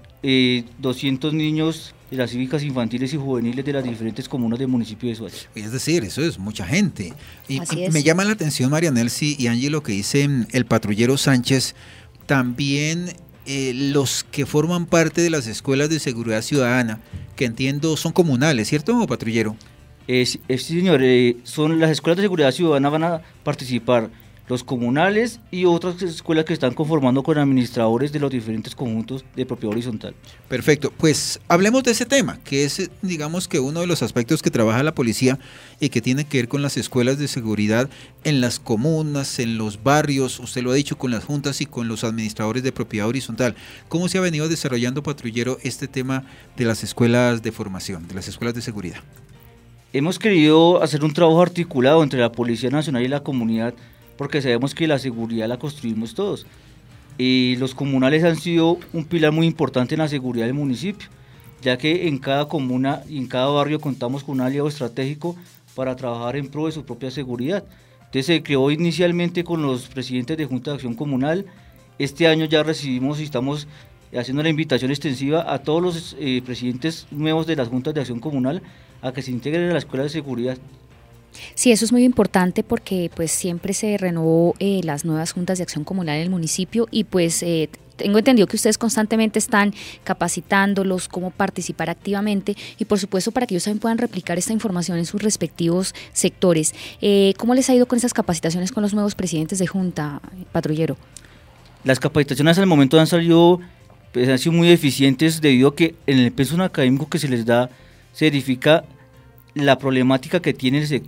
200 niños de las cívicas infantiles y juveniles de las diferentes comunas del municipio de Soacha. Es decir, eso es mucha gente. Y me llama la atención, María Nelsi y Angie, lo que dice el patrullero Sánchez, también los que forman parte de las escuelas de seguridad ciudadana, que entiendo son comunales, ¿cierto, patrullero? Sí, señor, son las escuelas de seguridad ciudadana, van a participar los comunales y otras escuelas que están conformando con administradores de los diferentes conjuntos de propiedad horizontal. Perfecto, pues hablemos de ese tema, que es, digamos, que uno de los aspectos que trabaja la policía y que tiene que ver con las escuelas de seguridad en las comunas, en los barrios, usted lo ha dicho, con las juntas y con los administradores de propiedad horizontal. ¿Cómo se ha venido desarrollando, patrullero, este tema de las escuelas de formación, de las escuelas de seguridad? Hemos querido hacer un trabajo articulado entre la Policía Nacional y la comunidad, porque sabemos que la seguridad la construimos todos. Los comunales han sido un pilar muy importante en la seguridad del municipio, ya que en cada comuna y en cada barrio contamos con un aliado estratégico para trabajar en pro de su propia seguridad. Entonces se creó inicialmente con los presidentes de Junta de Acción Comunal. Este año ya recibimos y estamos haciendo la invitación extensiva a todos los presidentes nuevos de las Juntas de Acción Comunal a que se integren a la Escuela de Seguridad. Sí, eso es muy importante porque pues siempre se renovó las nuevas juntas de acción comunal en el municipio y pues tengo entendido que ustedes constantemente están capacitándolos, cómo participar activamente y por supuesto para que ellos también puedan replicar esta información en sus respectivos sectores. ¿Cómo les ha ido con esas capacitaciones con los nuevos presidentes de junta, patrullero? Las capacitaciones al momento han sido muy eficientes debido a que en el pensum académico que se les da se verifica la problemática que tiene el sector.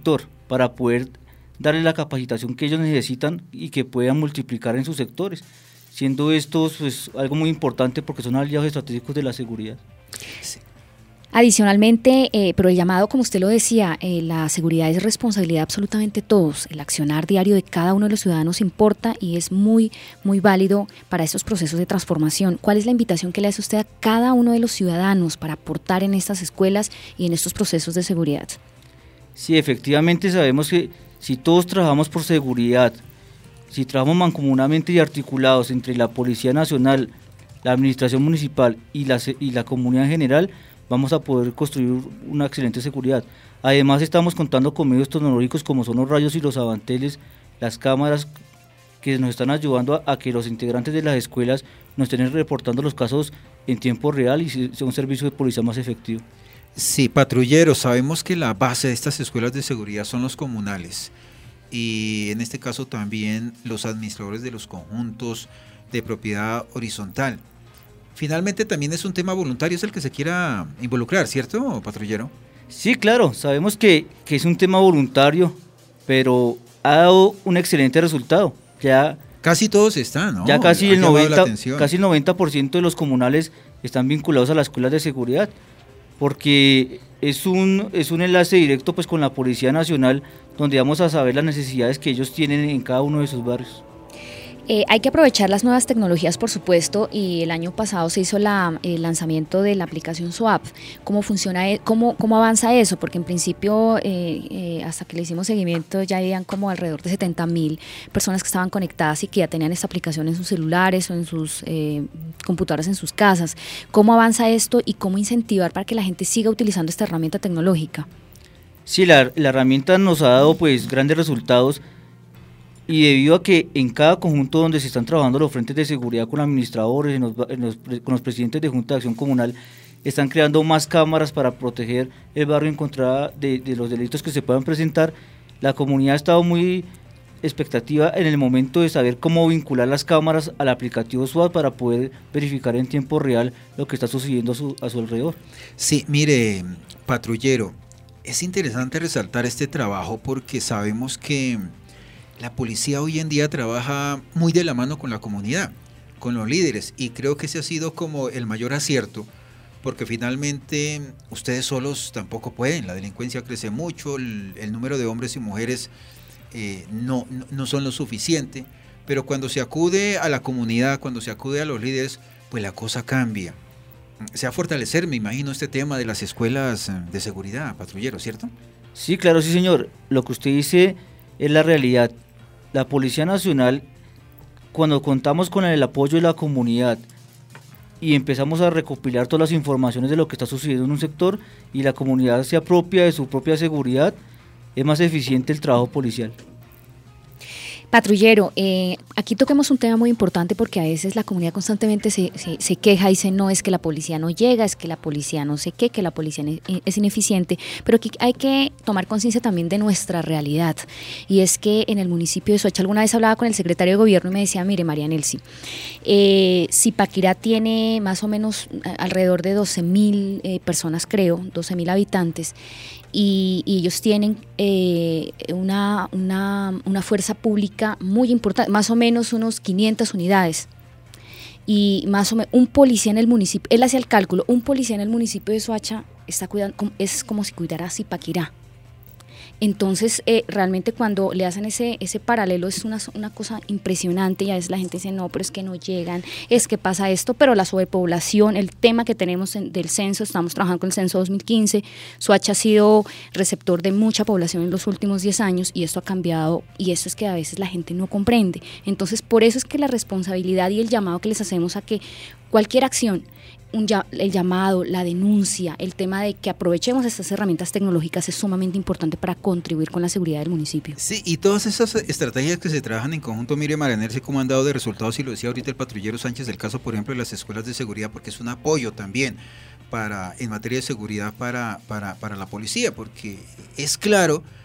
para poder darles la capacitación que ellos necesitan y que puedan multiplicar en sus sectores, siendo estos pues, algo muy importante porque son aliados estratégicos de la seguridad. Sí. Adicionalmente, pero el llamado, como usted lo decía, la seguridad es responsabilidad de absolutamente todos. El accionar diario de cada uno de los ciudadanos importa y es muy, muy válido para estos procesos de transformación. ¿Cuál es la invitación que le hace usted a cada uno de los ciudadanos para aportar en estas escuelas y en estos procesos de seguridad? Sí, efectivamente sabemos que si todos trabajamos por seguridad, si trabajamos mancomunadamente y articulados entre la Policía Nacional, la Administración Municipal y la comunidad en general, vamos a poder construir una excelente seguridad. Además estamos contando con medios tecnológicos como son los radios y los avanteles, las cámaras que nos están ayudando a que los integrantes de las escuelas nos estén reportando los casos en tiempo real y sea un servicio de policía más efectivo. Sí, patrulleros, sabemos que la base de estas escuelas de seguridad son los comunales y en este caso también los administradores de los conjuntos de propiedad horizontal. Finalmente también es un tema voluntario, es el que se quiera involucrar, ¿cierto, patrullero? Sí, claro, sabemos que es un tema voluntario, pero ha dado un excelente resultado. Ya casi todos están, ¿no? Ya casi el 90% de los comunales están vinculados a las escuelas de seguridad, porque es un enlace directo pues con la Policía Nacional, donde vamos a saber las necesidades que ellos tienen en cada uno de sus barrios. Hay que aprovechar las nuevas tecnologías, por supuesto, y el año pasado se hizo el lanzamiento de la aplicación SWAP. ¿Cómo funciona, cómo avanza eso? Porque en principio, hasta que le hicimos seguimiento, ya habían como alrededor de 70.000 personas que estaban conectadas y que ya tenían esta aplicación en sus celulares o en sus computadoras en sus casas. ¿Cómo avanza esto y cómo incentivar para que la gente siga utilizando esta herramienta tecnológica? Sí, la herramienta nos ha dado pues grandes resultados. Y debido a que en cada conjunto donde se están trabajando los frentes de seguridad con administradores, con los presidentes de Junta de Acción Comunal, están creando más cámaras para proteger el barrio en contra de los delitos que se puedan presentar. La comunidad ha estado muy expectativa en el momento de saber cómo vincular las cámaras al aplicativo SWAT para poder verificar en tiempo real lo que está sucediendo a su alrededor. Sí, mire, patrullero, es interesante resaltar este trabajo porque sabemos que la policía hoy en día trabaja muy de la mano con la comunidad, con los líderes, y creo que ese ha sido como el mayor acierto, porque finalmente ustedes solos tampoco pueden, la delincuencia crece mucho, el número de hombres y mujeres no son lo suficiente, pero cuando se acude a la comunidad, cuando se acude a los líderes, pues la cosa cambia. Se va a fortalecer, me imagino, este tema de las escuelas de seguridad, patrullero, ¿cierto? Sí, claro, sí señor, lo que usted dice es la realidad. La Policía Nacional, cuando contamos con el apoyo de la comunidad y empezamos a recopilar todas las informaciones de lo que está sucediendo en un sector y la comunidad se apropia de su propia seguridad, es más eficiente el trabajo policial. Patrullero, aquí toquemos un tema muy importante porque a veces la comunidad constantemente se queja y dice no, es que la policía no llega, es que la policía no sé qué, que la policía es ineficiente, pero aquí hay que tomar conciencia también de nuestra realidad, y es que en el municipio de Soacha, alguna vez hablaba con el secretario de gobierno y me decía, mire María Nelsi, Zipaquirá tiene más o menos alrededor de 12.000 personas, creo, 12.000 habitantes, y ellos tienen una fuerza pública muy importante, más o menos unos 500 unidades, y más o menos un policía en el municipio, él hacía el cálculo, un policía en el municipio de Soacha está cuidando, es como si cuidara a Zipaquirá. Entonces, realmente cuando le hacen ese paralelo es una cosa impresionante, y a veces la gente dice, no, pero es que no llegan, es que pasa esto, pero la sobrepoblación, el tema que tenemos del censo, estamos trabajando con el censo 2015, Soacha ha sido receptor de mucha población en los últimos 10 años, y esto ha cambiado, y eso es que a veces la gente no comprende. Entonces, por eso es que la responsabilidad y el llamado que les hacemos a que cualquier acción, el llamado, la denuncia, el tema de que aprovechemos estas herramientas tecnológicas es sumamente importante para contribuir con la seguridad del municipio. Sí, y todas esas estrategias que se trabajan en conjunto, mire María Nelsi, cómo han dado de resultados, y lo decía ahorita el patrullero Sánchez, el caso por ejemplo de las escuelas de seguridad, porque es un apoyo también en materia de seguridad para la policía, porque es claro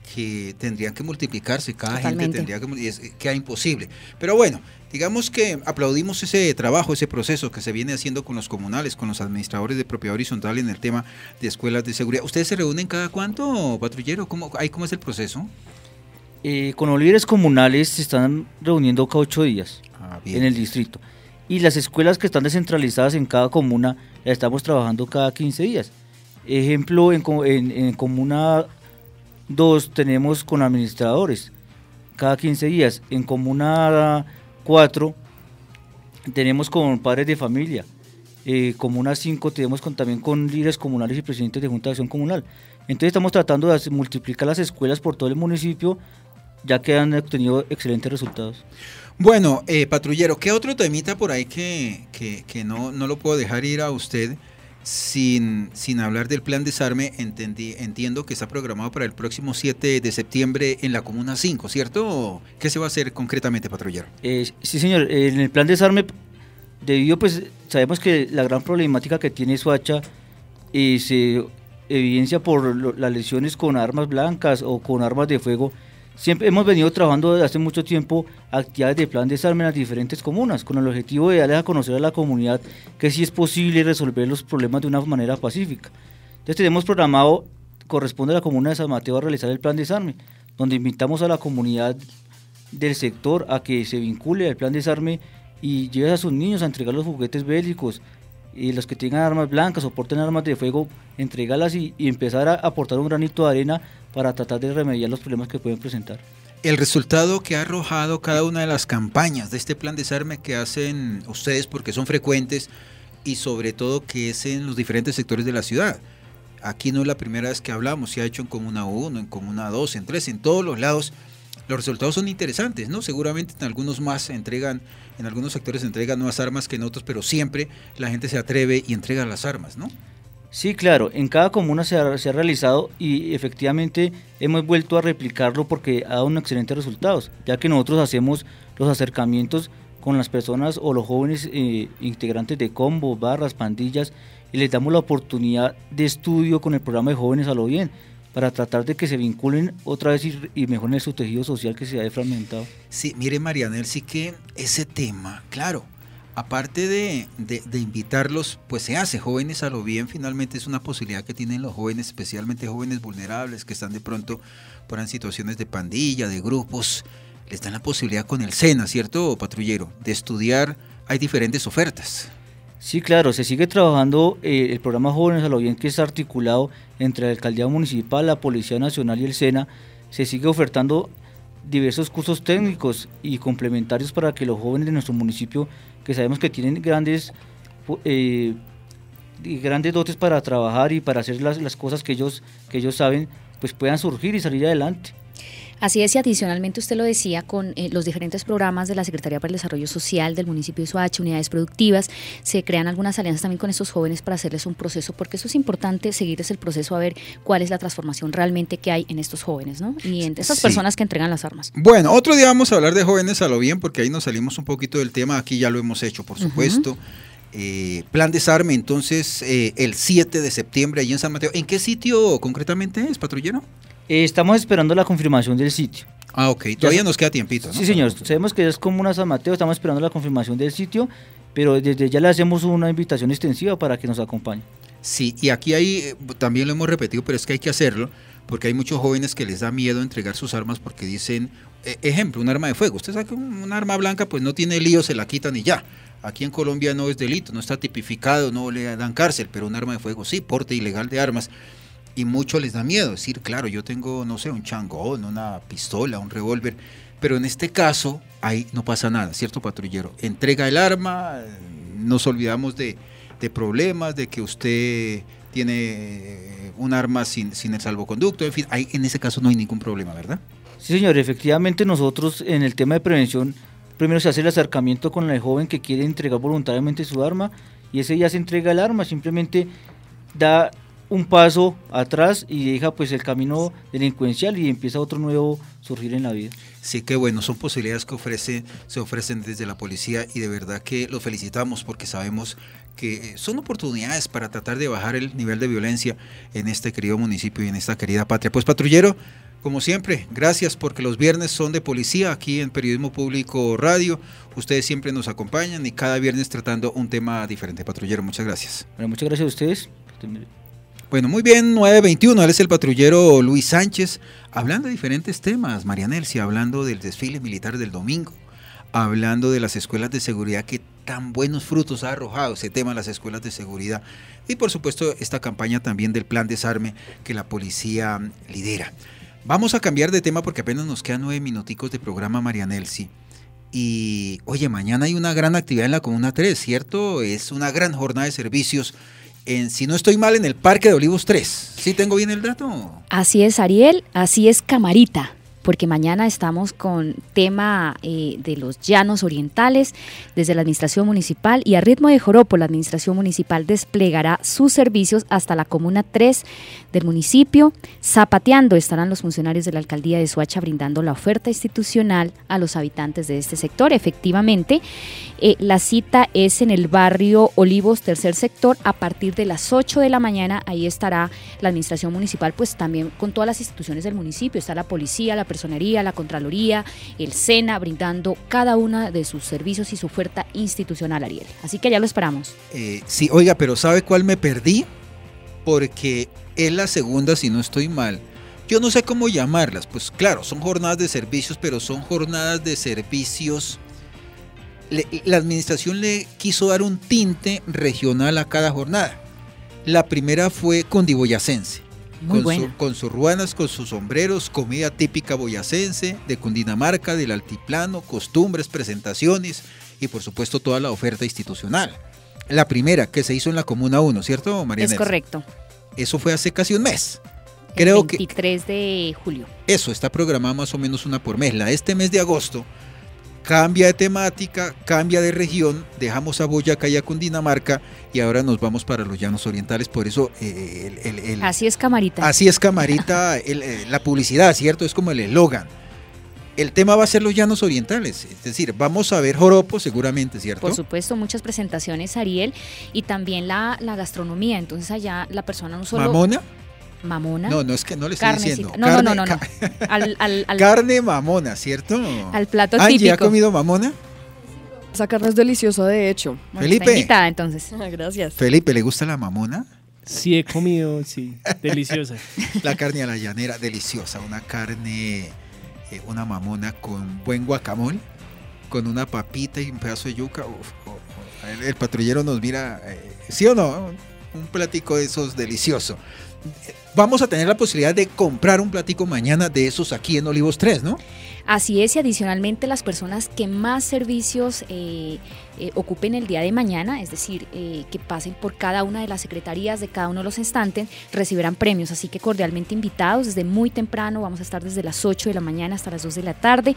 que tendrían que multiplicarse, cada Totalmente. gente tendría que queda imposible. Pero bueno, digamos que aplaudimos ese trabajo, ese proceso que se viene haciendo con los comunales, con los administradores de propiedad horizontal en el tema de escuelas de seguridad. ¿Ustedes se reúnen cada cuánto, patrullero? ¿Cómo es el proceso? Con los líderes comunales se están reuniendo cada 8 días en el distrito. Y las escuelas que están descentralizadas en cada comuna las estamos trabajando cada 15 días. Ejemplo, en comuna 2 tenemos con administradores cada 15 días. En comuna 4 tenemos con padres de familia. Comuna 5 tenemos también con líderes comunales y presidentes de Junta de Acción Comunal. Entonces estamos tratando de multiplicar las escuelas por todo el municipio, ya que han obtenido excelentes resultados. Bueno, patrullero, ¿qué otro temita por ahí que no lo puedo dejar ir a usted sin hablar del plan desarme? Entiendo que está programado para el próximo 7 de septiembre en la Comuna 5, ¿cierto? ¿Qué se va a hacer concretamente, patrullero? Sí, señor. En el plan desarme, sabemos que la gran problemática que tiene Soacha se evidencia por las lesiones con armas blancas o con armas de fuego. Siempre hemos venido trabajando desde hace mucho tiempo actividades de plan desarme en las diferentes comunas, con el objetivo de darles a conocer a la comunidad que sí es posible resolver los problemas de una manera pacífica. Entonces tenemos programado, corresponde a la comuna de San Mateo a realizar el plan desarme, donde invitamos a la comunidad del sector a que se vincule al plan desarme y lleve a sus niños a entregar los juguetes bélicos, y los que tengan armas blancas o porten armas de fuego, entregarlas y empezar a aportar un granito de arena para tratar de remediar los problemas que pueden presentar. El resultado que ha arrojado cada una de las campañas de este plan desarme que hacen ustedes, porque son frecuentes y sobre todo que es en los diferentes sectores de la ciudad. Aquí no es la primera vez que hablamos, se ha hecho en Comuna 1, en Comuna 2, en 3, en todos los lados. Los resultados son interesantes, ¿no? Seguramente en algunos en algunos sectores se entregan más armas que en otros, pero siempre la gente se atreve y entrega las armas, ¿no? Sí, claro, en cada comuna se ha realizado y efectivamente hemos vuelto a replicarlo porque ha dado unos excelentes resultados, ya que nosotros hacemos los acercamientos con las personas o los jóvenes integrantes de combos, barras, pandillas, y les damos la oportunidad de estudio con el programa de Jóvenes a lo Bien, para tratar de que se vinculen otra vez y mejoren su tejido social que se ha fragmentado. Sí, mire, Marianel, sí que ese tema, claro, aparte de invitarlos, pues se hace Jóvenes a lo Bien, finalmente es una posibilidad que tienen los jóvenes, especialmente jóvenes vulnerables que están de pronto por en situaciones de pandilla, de grupos, les dan la posibilidad con el SENA, ¿cierto, patrullero? De estudiar, hay diferentes ofertas. Sí, claro, se sigue trabajando el programa Jóvenes a lo Bien, que es articulado entre la Alcaldía Municipal, la Policía Nacional y el SENA. Se sigue ofertando diversos cursos técnicos y complementarios para que los jóvenes de nuestro municipio, que sabemos que tienen grandes dotes para trabajar y para hacer las cosas que ellos saben, pues puedan surgir y salir adelante. Así es, y adicionalmente usted lo decía, con los diferentes programas de la Secretaría para el Desarrollo Social del municipio de Soacha, unidades productivas, se crean algunas alianzas también con estos jóvenes para hacerles un proceso, porque eso es importante, seguirles el proceso a ver cuál es la transformación realmente que hay en estos jóvenes, ¿no? Y en esas personas que entregan las armas. Bueno, otro día vamos a hablar de Jóvenes a lo Bien, porque ahí nos salimos un poquito del tema, aquí ya lo hemos hecho, por supuesto. Plan desarme, entonces, el 7 de septiembre, allí en San Mateo. ¿En qué sitio concretamente es, patrullero? Estamos esperando la confirmación del sitio. Ah, ok. Todavía nos queda tiempito, ¿no? Sí, señor. Sabemos que es Comuna San Mateo, estamos esperando la confirmación del sitio, pero desde ya le hacemos una invitación extensiva para que nos acompañe. Sí, y aquí hay, también lo hemos repetido, pero es que hay que hacerlo, porque hay muchos jóvenes que les da miedo entregar sus armas porque dicen, ejemplo, un arma de fuego. Usted sabe que un arma blanca pues no tiene lío, se la quitan y ya. Aquí en Colombia no es delito, no está tipificado, no le dan cárcel, pero un arma de fuego sí, porte ilegal de armas. Y mucho les da miedo decir, claro, yo tengo, no sé, un changón, una pistola, un revólver, pero en este caso, ahí no pasa nada, ¿cierto, patrullero? Entrega el arma, nos olvidamos de problemas, de que usted tiene un arma sin el salvoconducto, en fin, ahí en ese caso no hay ningún problema, ¿verdad? Sí, señor, efectivamente nosotros en el tema de prevención, primero se hace el acercamiento con el joven que quiere entregar voluntariamente su arma, y ese ya se entrega el arma, simplemente da un paso atrás y deja pues el camino delincuencial y empieza otro nuevo surgir en la vida. Sí, que bueno, son posibilidades que se ofrecen desde la policía y de verdad que los felicitamos porque sabemos que son oportunidades para tratar de bajar el nivel de violencia en este querido municipio y en esta querida patria. Pues patrullero, como siempre, gracias porque los viernes son de policía aquí en Periodismo Público Radio. Ustedes siempre nos acompañan y cada viernes tratando un tema diferente. Patrullero, muchas gracias. Bueno, muchas gracias a ustedes. Bueno, muy bien, 9:21, él es el patrullero Luis Sánchez, hablando de diferentes temas, María Nelcy, hablando del desfile militar del domingo, hablando de las escuelas de seguridad, que tan buenos frutos ha arrojado ese tema de las escuelas de seguridad, y por supuesto esta campaña también del plan desarme que la policía lidera. Vamos a cambiar de tema porque apenas nos quedan 9 minuticos de programa, María Nelcy. Y, oye, mañana hay una gran actividad en la Comuna 3, ¿cierto? Es una gran jornada de servicios, si no estoy mal, en el Parque de Olivos 3. ¿Sí tengo bien el dato? Así es, Ariel, así es, Camarita, porque mañana estamos con tema de los llanos orientales desde la Administración Municipal, y a ritmo de joropo la Administración Municipal desplegará sus servicios hasta la Comuna 3 del municipio. Zapateando estarán los funcionarios de la Alcaldía de Soacha brindando la oferta institucional a los habitantes de este sector. Efectivamente, la cita es en el barrio Olivos, tercer sector, a partir de las 8 de la mañana. Ahí estará la Administración Municipal, pues también con todas las instituciones del municipio. Está la policía, la personería, la Contraloría, el SENA, brindando cada una de sus servicios y su oferta institucional, Ariel. Así que ya lo esperamos. Sí, oiga, pero ¿sabe cuál me perdí? Porque es la segunda, si no estoy mal. Yo no sé cómo llamarlas, pues claro, son jornadas de servicios, pero son jornadas de servicios. La administración le quiso dar un tinte regional a cada jornada. La primera fue cundiboyacense. Con sus ruanas, con sus sombreros, comida típica boyacense, de Cundinamarca, del altiplano, costumbres, presentaciones y por supuesto toda la oferta institucional. La primera que se hizo en la Comuna 1, ¿cierto, María Nelson? Es correcto. Eso fue hace casi un mes. El 23 de julio. Eso, está programada más o menos una por mes. La de este mes de agosto cambia de temática, cambia de región, dejamos a Boyacá y a Cundinamarca y ahora nos vamos para los llanos orientales, por eso así es, Camarita. Así es, Camarita, la publicidad, ¿cierto? Es como el eslogan. El tema va a ser los llanos orientales, es decir, vamos a ver joropo seguramente, ¿cierto? Por supuesto, muchas presentaciones, Ariel, y también la gastronomía, entonces allá la persona no solo... ¿Mamona? No, es que no le estoy diciendo. No. Carne mamona, ¿cierto? Al plato Angie, típico. ¿ha comido mamona? Esa carne es deliciosa, de hecho. Bueno, Felipe. está invitada, entonces. Gracias. Felipe, ¿le gusta la mamona? Sí, he comido, sí. Deliciosa. La carne a la llanera, deliciosa. Una carne, una mamona con buen guacamole, con una papita y un pedazo de yuca. El patrullero nos mira, ¿sí o no? Un platico de esos delicioso. Vamos a tener la posibilidad de comprar un platico mañana de esos aquí en Olivos 3, ¿no? Así es, y adicionalmente las personas que más servicios ocupen el día de mañana, es decir, que pasen por cada una de las secretarías de cada uno de los estantes, recibirán premios, así que cordialmente invitados desde muy temprano. Vamos a estar desde las 8 de la mañana hasta las 2 de la tarde,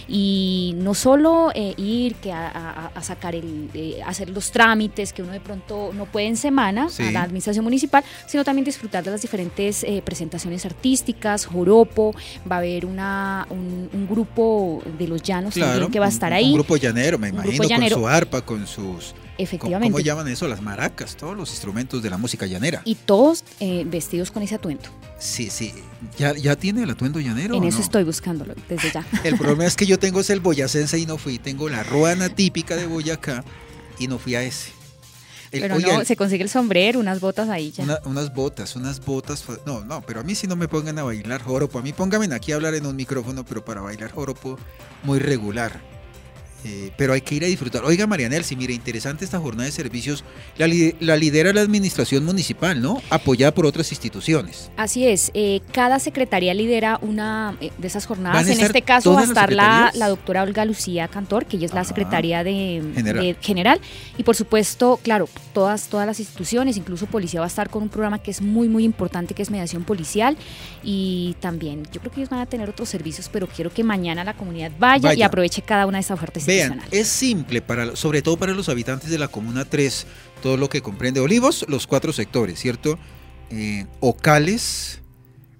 y no solo ir a sacar hacer los trámites que uno de pronto no puede en semana, sí, a la administración municipal, sino también disfrutar de las diferentes presentaciones artísticas, joropo. Va a haber un grupo de los llanos, claro, también que va a estar ahí. Un grupo llanero, me imagino, con su arpa, con sus... Efectivamente. ¿Cómo llaman eso? Las maracas, todos los instrumentos de la música llanera. Y todos vestidos con ese atuendo. Sí. ¿Ya tiene el atuendo llanero? En eso estoy buscándolo desde ya. El problema es que yo tengo el boyacense y no fui. Tengo la ruana típica de Boyacá y no fui a ese. Pero no, se consigue el sombrero, unas botas ahí ya. Unas botas. No, pero a mí sí no me pongan a bailar joropo. A mí pónganme aquí a hablar en un micrófono, pero para bailar joropo muy regular. Pero hay que ir a disfrutar. Oiga, María Nelcy, mire, interesante esta jornada de servicios. La lidera la administración municipal, ¿no? Apoyada por otras instituciones. Así es. Cada secretaría lidera una de esas jornadas. En este caso va a estar la doctora Olga Lucía Cantor, que ella es la secretaria de general. Y por supuesto, claro, todas las instituciones, incluso policía va a estar con un programa que es muy, muy importante, que es mediación policial. Y también, yo creo que ellos van a tener otros servicios, pero quiero que mañana la comunidad vaya y aproveche cada una de esas ofertas. Vean, es simple, sobre todo para los habitantes de la Comuna 3, todo lo que comprende Olivos, los 4 sectores, ¿cierto? Ocales,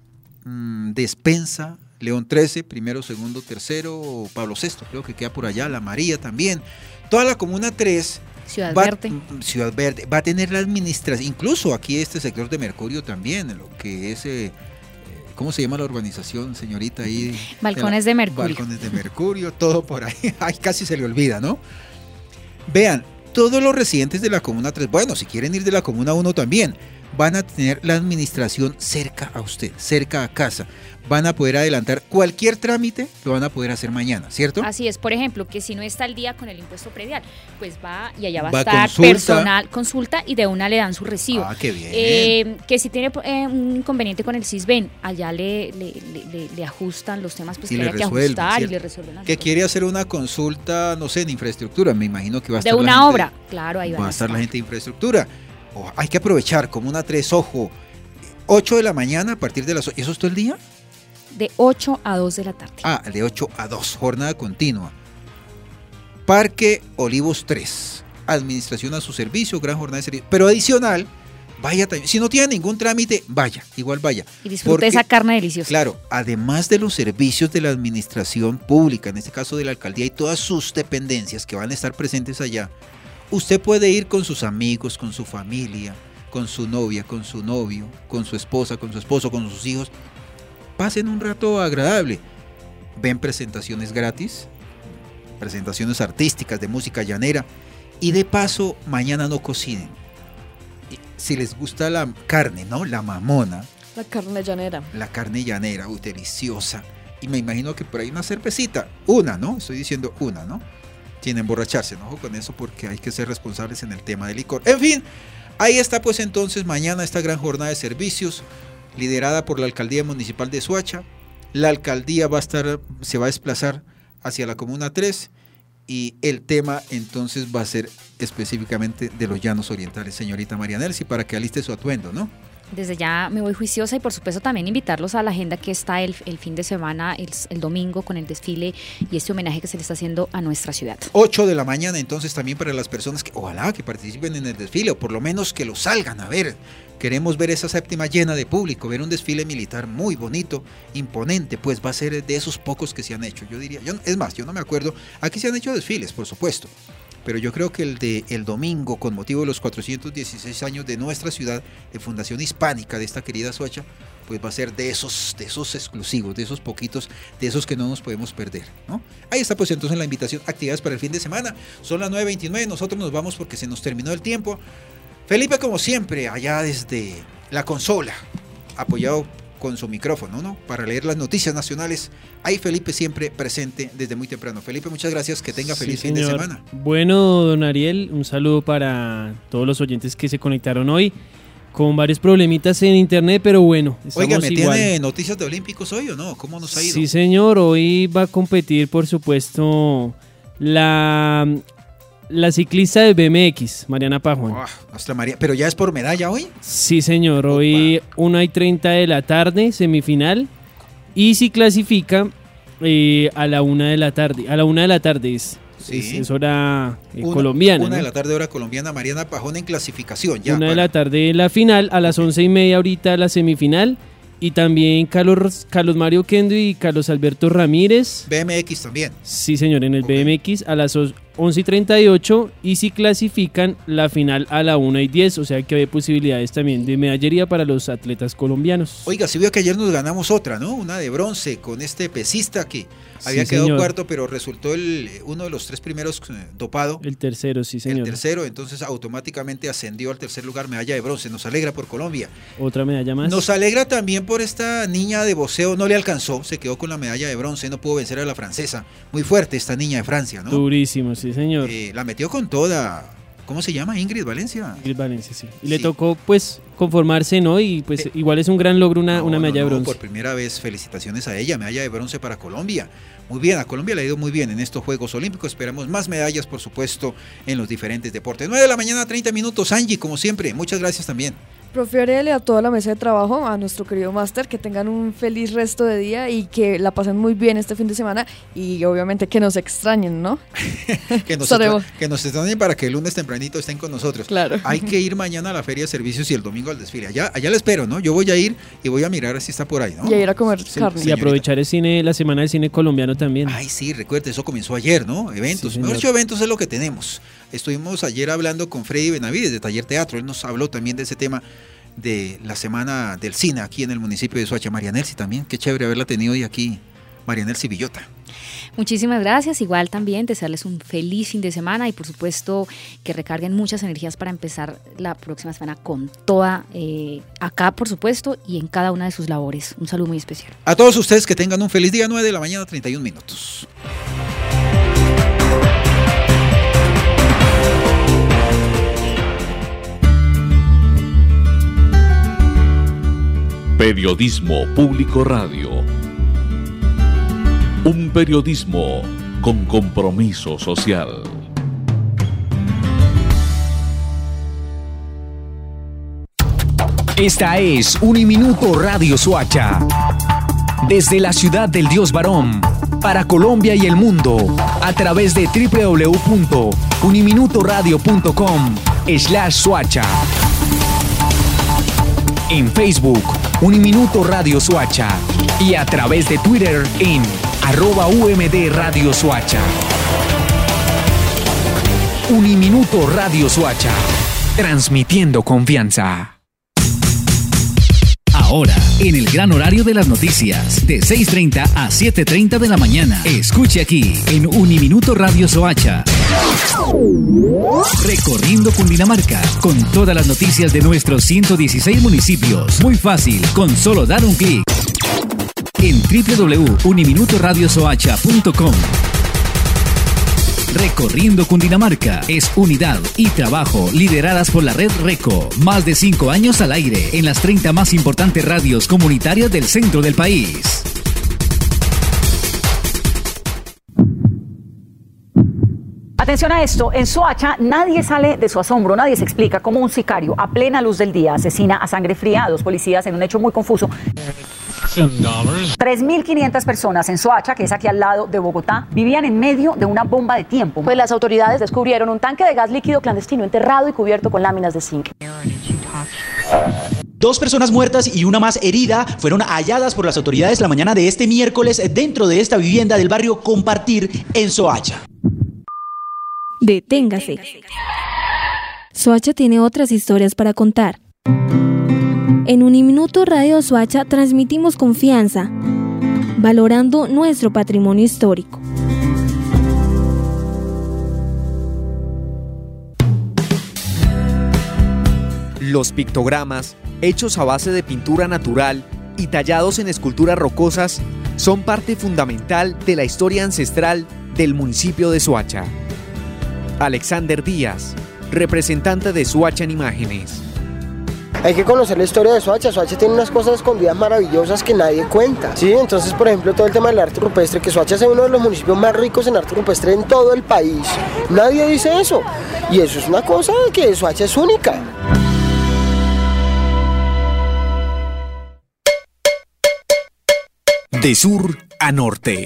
Despensa, León 13, primero, segundo, tercero, Pablo VI, creo que queda por allá, La María también. Toda la Comuna 3, Ciudad Verde, va a tener la administración, incluso aquí este sector de Mercurio también, lo que es... ¿cómo se llama la urbanización, señorita? Ahí, Balcones de Mercurio. Balcones de Mercurio, todo por ahí. Ay, casi se le olvida, ¿no? Vean, todos los residentes de la Comuna 3, bueno, si quieren ir de la Comuna 1 también, van a tener la administración cerca a usted, cerca a casa. Van a poder adelantar cualquier trámite, lo van a poder hacer mañana, ¿cierto? Así es, por ejemplo, que si no está al día con el impuesto predial, pues va y allá va a Va estar consulta. personal, consulta y de una le dan su recibo. Ah, qué bien. Que si tiene un inconveniente con el CISBEN, allá le ajustan los temas pues, Y que le haya que resuelven, ajustar ¿cierto? y le resuelven. las Que cosas. quiere hacer una consulta, no sé, en infraestructura, me imagino que va a De estar la una gente- obra, claro, ahí va a estar la gente de infraestructura. Hay que aprovechar, Comuna 3, ojo, 8 de la mañana a partir de las 8. ¿Eso es todo el día? De 8 a 2 de la tarde. Ah, de 8 a 2, jornada continua. Parque Olivos 3, administración a su servicio, gran jornada de servicio. Pero adicional, vaya también. Si no tiene ningún trámite, vaya, igual vaya. Y disfrute esa carne deliciosa. Claro, además de los servicios de la administración pública, en este caso de la alcaldía y todas sus dependencias que van a estar presentes allá, usted puede ir con sus amigos, con su familia, con su novia, con su novio, con su esposa, con su esposo, con sus hijos. Pasen un rato agradable. Ven presentaciones gratis, presentaciones artísticas de música llanera y de paso mañana no cocinen. Si les gusta la carne, ¿no? La mamona, La carne llanera. la carne llanera, deliciosa. Y me imagino que por ahí una cervecita, una, ¿no? Estoy diciendo una, ¿no? Sin emborracharse, ¿no? Ojo con eso porque hay que ser responsables en el tema del licor. En fin, ahí está pues entonces mañana esta gran jornada de servicios liderada por la Alcaldía Municipal de Soacha. La alcaldía se va a desplazar hacia la Comuna 3 y el tema entonces va a ser específicamente de los Llanos Orientales, señorita María Nelsi, para que aliste su atuendo, ¿no? Desde ya me voy juiciosa y por supuesto también invitarlos a la agenda que está el fin de semana, el domingo con el desfile y este homenaje que se le está haciendo a nuestra ciudad. 8 de la mañana entonces también para las personas que ojalá que participen en el desfile o por lo menos que lo salgan a ver. Queremos ver esa séptima llena de público, ver un desfile militar muy bonito, imponente, pues va a ser de esos pocos que se han hecho. Yo diría, es más, yo no me acuerdo, aquí se han hecho desfiles, por supuesto, pero yo creo que el domingo, con motivo de los 416 años de nuestra ciudad, de fundación hispánica de esta querida Soacha, pues va a ser de esos exclusivos, de esos poquitos, de esos que no nos podemos perder, ¿no? Ahí está pues entonces la invitación, actividades para el fin de semana. Son las 9:29, nosotros nos vamos porque se nos terminó el tiempo. Felipe, como siempre, allá desde la consola, apoyado con su micrófono, ¿no? Para leer las noticias nacionales. Ahí Felipe siempre presente desde muy temprano. Felipe, muchas gracias, que tenga feliz fin de semana. Bueno, don Ariel, un saludo para todos los oyentes que se conectaron hoy, con varios problemitas en internet, pero bueno, Oiga, ¿me igual. tiene noticias de Olímpicos hoy o no? ¿Cómo nos ha ido? Sí, señor, hoy va a competir, por supuesto, la ciclista de BMX, Mariana Pajuan. Nuestra María, ¿pero ya es por medalla hoy? Sí, señor, hoy 1:30 de la tarde, semifinal, y si clasifica a la 1 de la tarde. A la 1 de la tarde es hora colombiana. 1 de ¿no? la tarde, hora colombiana, Mariana Pajón en clasificación. Ya, 1 de la tarde la final, a las 11:30 ahorita la semifinal. Y también Carlos Mario Kendo y Carlos Alberto Ramírez. BMX también. Sí, señor, en el BMX a las 11:38 y si clasifican la final a la 1:10, o sea que hay posibilidades también de medallería para los atletas colombianos. Oiga, si vio que ayer nos ganamos otra, ¿no? Una de bronce con este pesista que había quedado señor. cuarto, pero resultó uno de los 3 primeros dopado. El tercero, sí, señor. El tercero, entonces automáticamente ascendió al tercer lugar, medalla de bronce. Nos alegra por Colombia. Otra medalla más. Nos alegra también por esta niña de boxeo, no le alcanzó, se quedó con la medalla de bronce, no pudo vencer a la francesa. Muy fuerte esta niña de Francia, ¿no? Durísimo, sí, señor. La metió con toda. ¿Cómo se llama? Ingrid Valencia. Ingrid Valencia, sí. Y le tocó, pues, conformarse, ¿no? Y pues igual es un gran logro una medalla de bronce. Por primera vez, felicitaciones a ella, medalla de bronce para Colombia. Muy bien, a Colombia le ha ido muy bien en estos Juegos Olímpicos. Esperamos más medallas, por supuesto, en los diferentes deportes. 9 de la mañana, 30 minutos. Angie, como siempre, muchas gracias también. Profe Ariel y a toda la mesa de trabajo, a nuestro querido máster, que tengan un feliz resto de día y que la pasen muy bien este fin de semana y obviamente que nos extrañen, ¿no? que nos extrañen para que el lunes tempranito estén con nosotros. Claro. Hay que ir mañana a la Feria de Servicios y el domingo al desfile. Allá le espero, ¿no? Yo voy a ir y voy a mirar si está por ahí, ¿no? Y a ir a comer carne. Y aprovechar el cine, la semana del cine colombiano también. Ay, sí, recuerde, eso comenzó ayer, ¿no? Eventos. Sí, Mejor dicho, eventos es lo que tenemos. Estuvimos ayer hablando con Freddy Benavides de Taller Teatro. Él nos habló también de ese tema de la Semana del Cine aquí en el municipio de Soacha. María Nelcy también, qué chévere haberla tenido hoy aquí, María Nelcy Villota. Muchísimas gracias, igual también desearles un feliz fin de semana y por supuesto que recarguen muchas energías para empezar la próxima semana con toda, acá por supuesto y en cada una de sus labores. Un saludo muy especial. A todos ustedes que tengan un feliz día, 9 de la mañana, 31 minutos. Periodismo Público Radio. Un periodismo con compromiso social. Esta es Uniminuto Radio Soacha. Desde la ciudad del Dios Varón, para Colombia y el mundo, a través de www.uniminutoradio.com/Soacha. En Facebook, Uniminuto Radio Soacha. Y a través de Twitter en @UMD Radio Soacha. Uniminuto Radio Soacha. Transmitiendo confianza. Ahora, en el gran horario de las noticias, de 6:30 a 7:30 de la mañana. Escuche aquí, en Uniminuto Radio Soacha. Recorriendo Cundinamarca, con todas las noticias de nuestros 116 municipios. Muy fácil, con solo dar un clic. En www.uniminutoradiosoacha.com. Recorriendo Cundinamarca es unidad y trabajo lideradas por la red RECO. Más de 5 años al aire en las 30 más importantes radios comunitarias del centro del país. Atención a esto, en Soacha nadie sale de su asombro, nadie se explica cómo un sicario a plena luz del día asesina a sangre fría a 2 policías en un hecho muy confuso. 3.500 personas en Soacha, que es aquí al lado de Bogotá, vivían en medio de una bomba de tiempo. Pues las autoridades descubrieron un tanque de gas líquido clandestino enterrado y cubierto con láminas de zinc. 2 personas muertas y una más herida fueron halladas por las autoridades la mañana de este miércoles dentro de esta vivienda del barrio Compartir en Soacha. Deténgase. Soacha tiene otras historias para contar. En Uniminuto Radio Soacha transmitimos confianza, valorando nuestro patrimonio histórico. Los pictogramas, hechos a base de pintura natural y tallados en esculturas rocosas, son parte fundamental de la historia ancestral del municipio de Soacha. Alexander Díaz, representante de Soacha en Imágenes. Hay que conocer la historia de Soacha. Soacha tiene unas cosas escondidas maravillosas que nadie cuenta, ¿sí? Entonces, por ejemplo, todo el tema del arte rupestre, que Soacha es uno de los municipios más ricos en arte rupestre en todo el país. Nadie dice eso. Y eso es una cosa que Soacha es única. De sur a norte.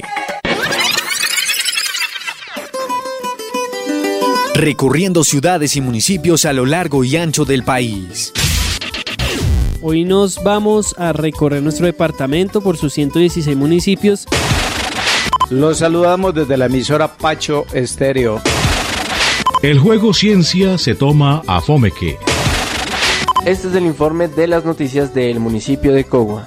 Recorriendo ciudades y municipios a lo largo y ancho del país. Hoy nos vamos a recorrer nuestro departamento por sus 116 municipios. Los saludamos desde la emisora Pacho Estéreo. El juego Ciencia se toma a Fomeque. Este es el informe de las noticias del municipio de Cogua.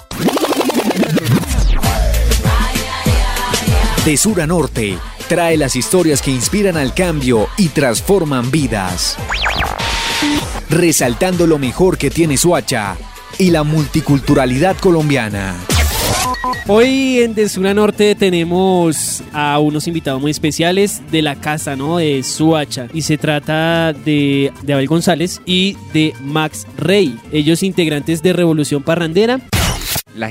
De sur a norte, trae las historias que inspiran al cambio y transforman vidas. Resaltando lo mejor que tiene Soacha y la multiculturalidad colombiana. Hoy en De Sur a Norte tenemos a unos invitados muy especiales de la casa, ¿no? De Soacha. Y se trata de Abel González y de Max Rey. Ellos integrantes de Revolución Parrandera.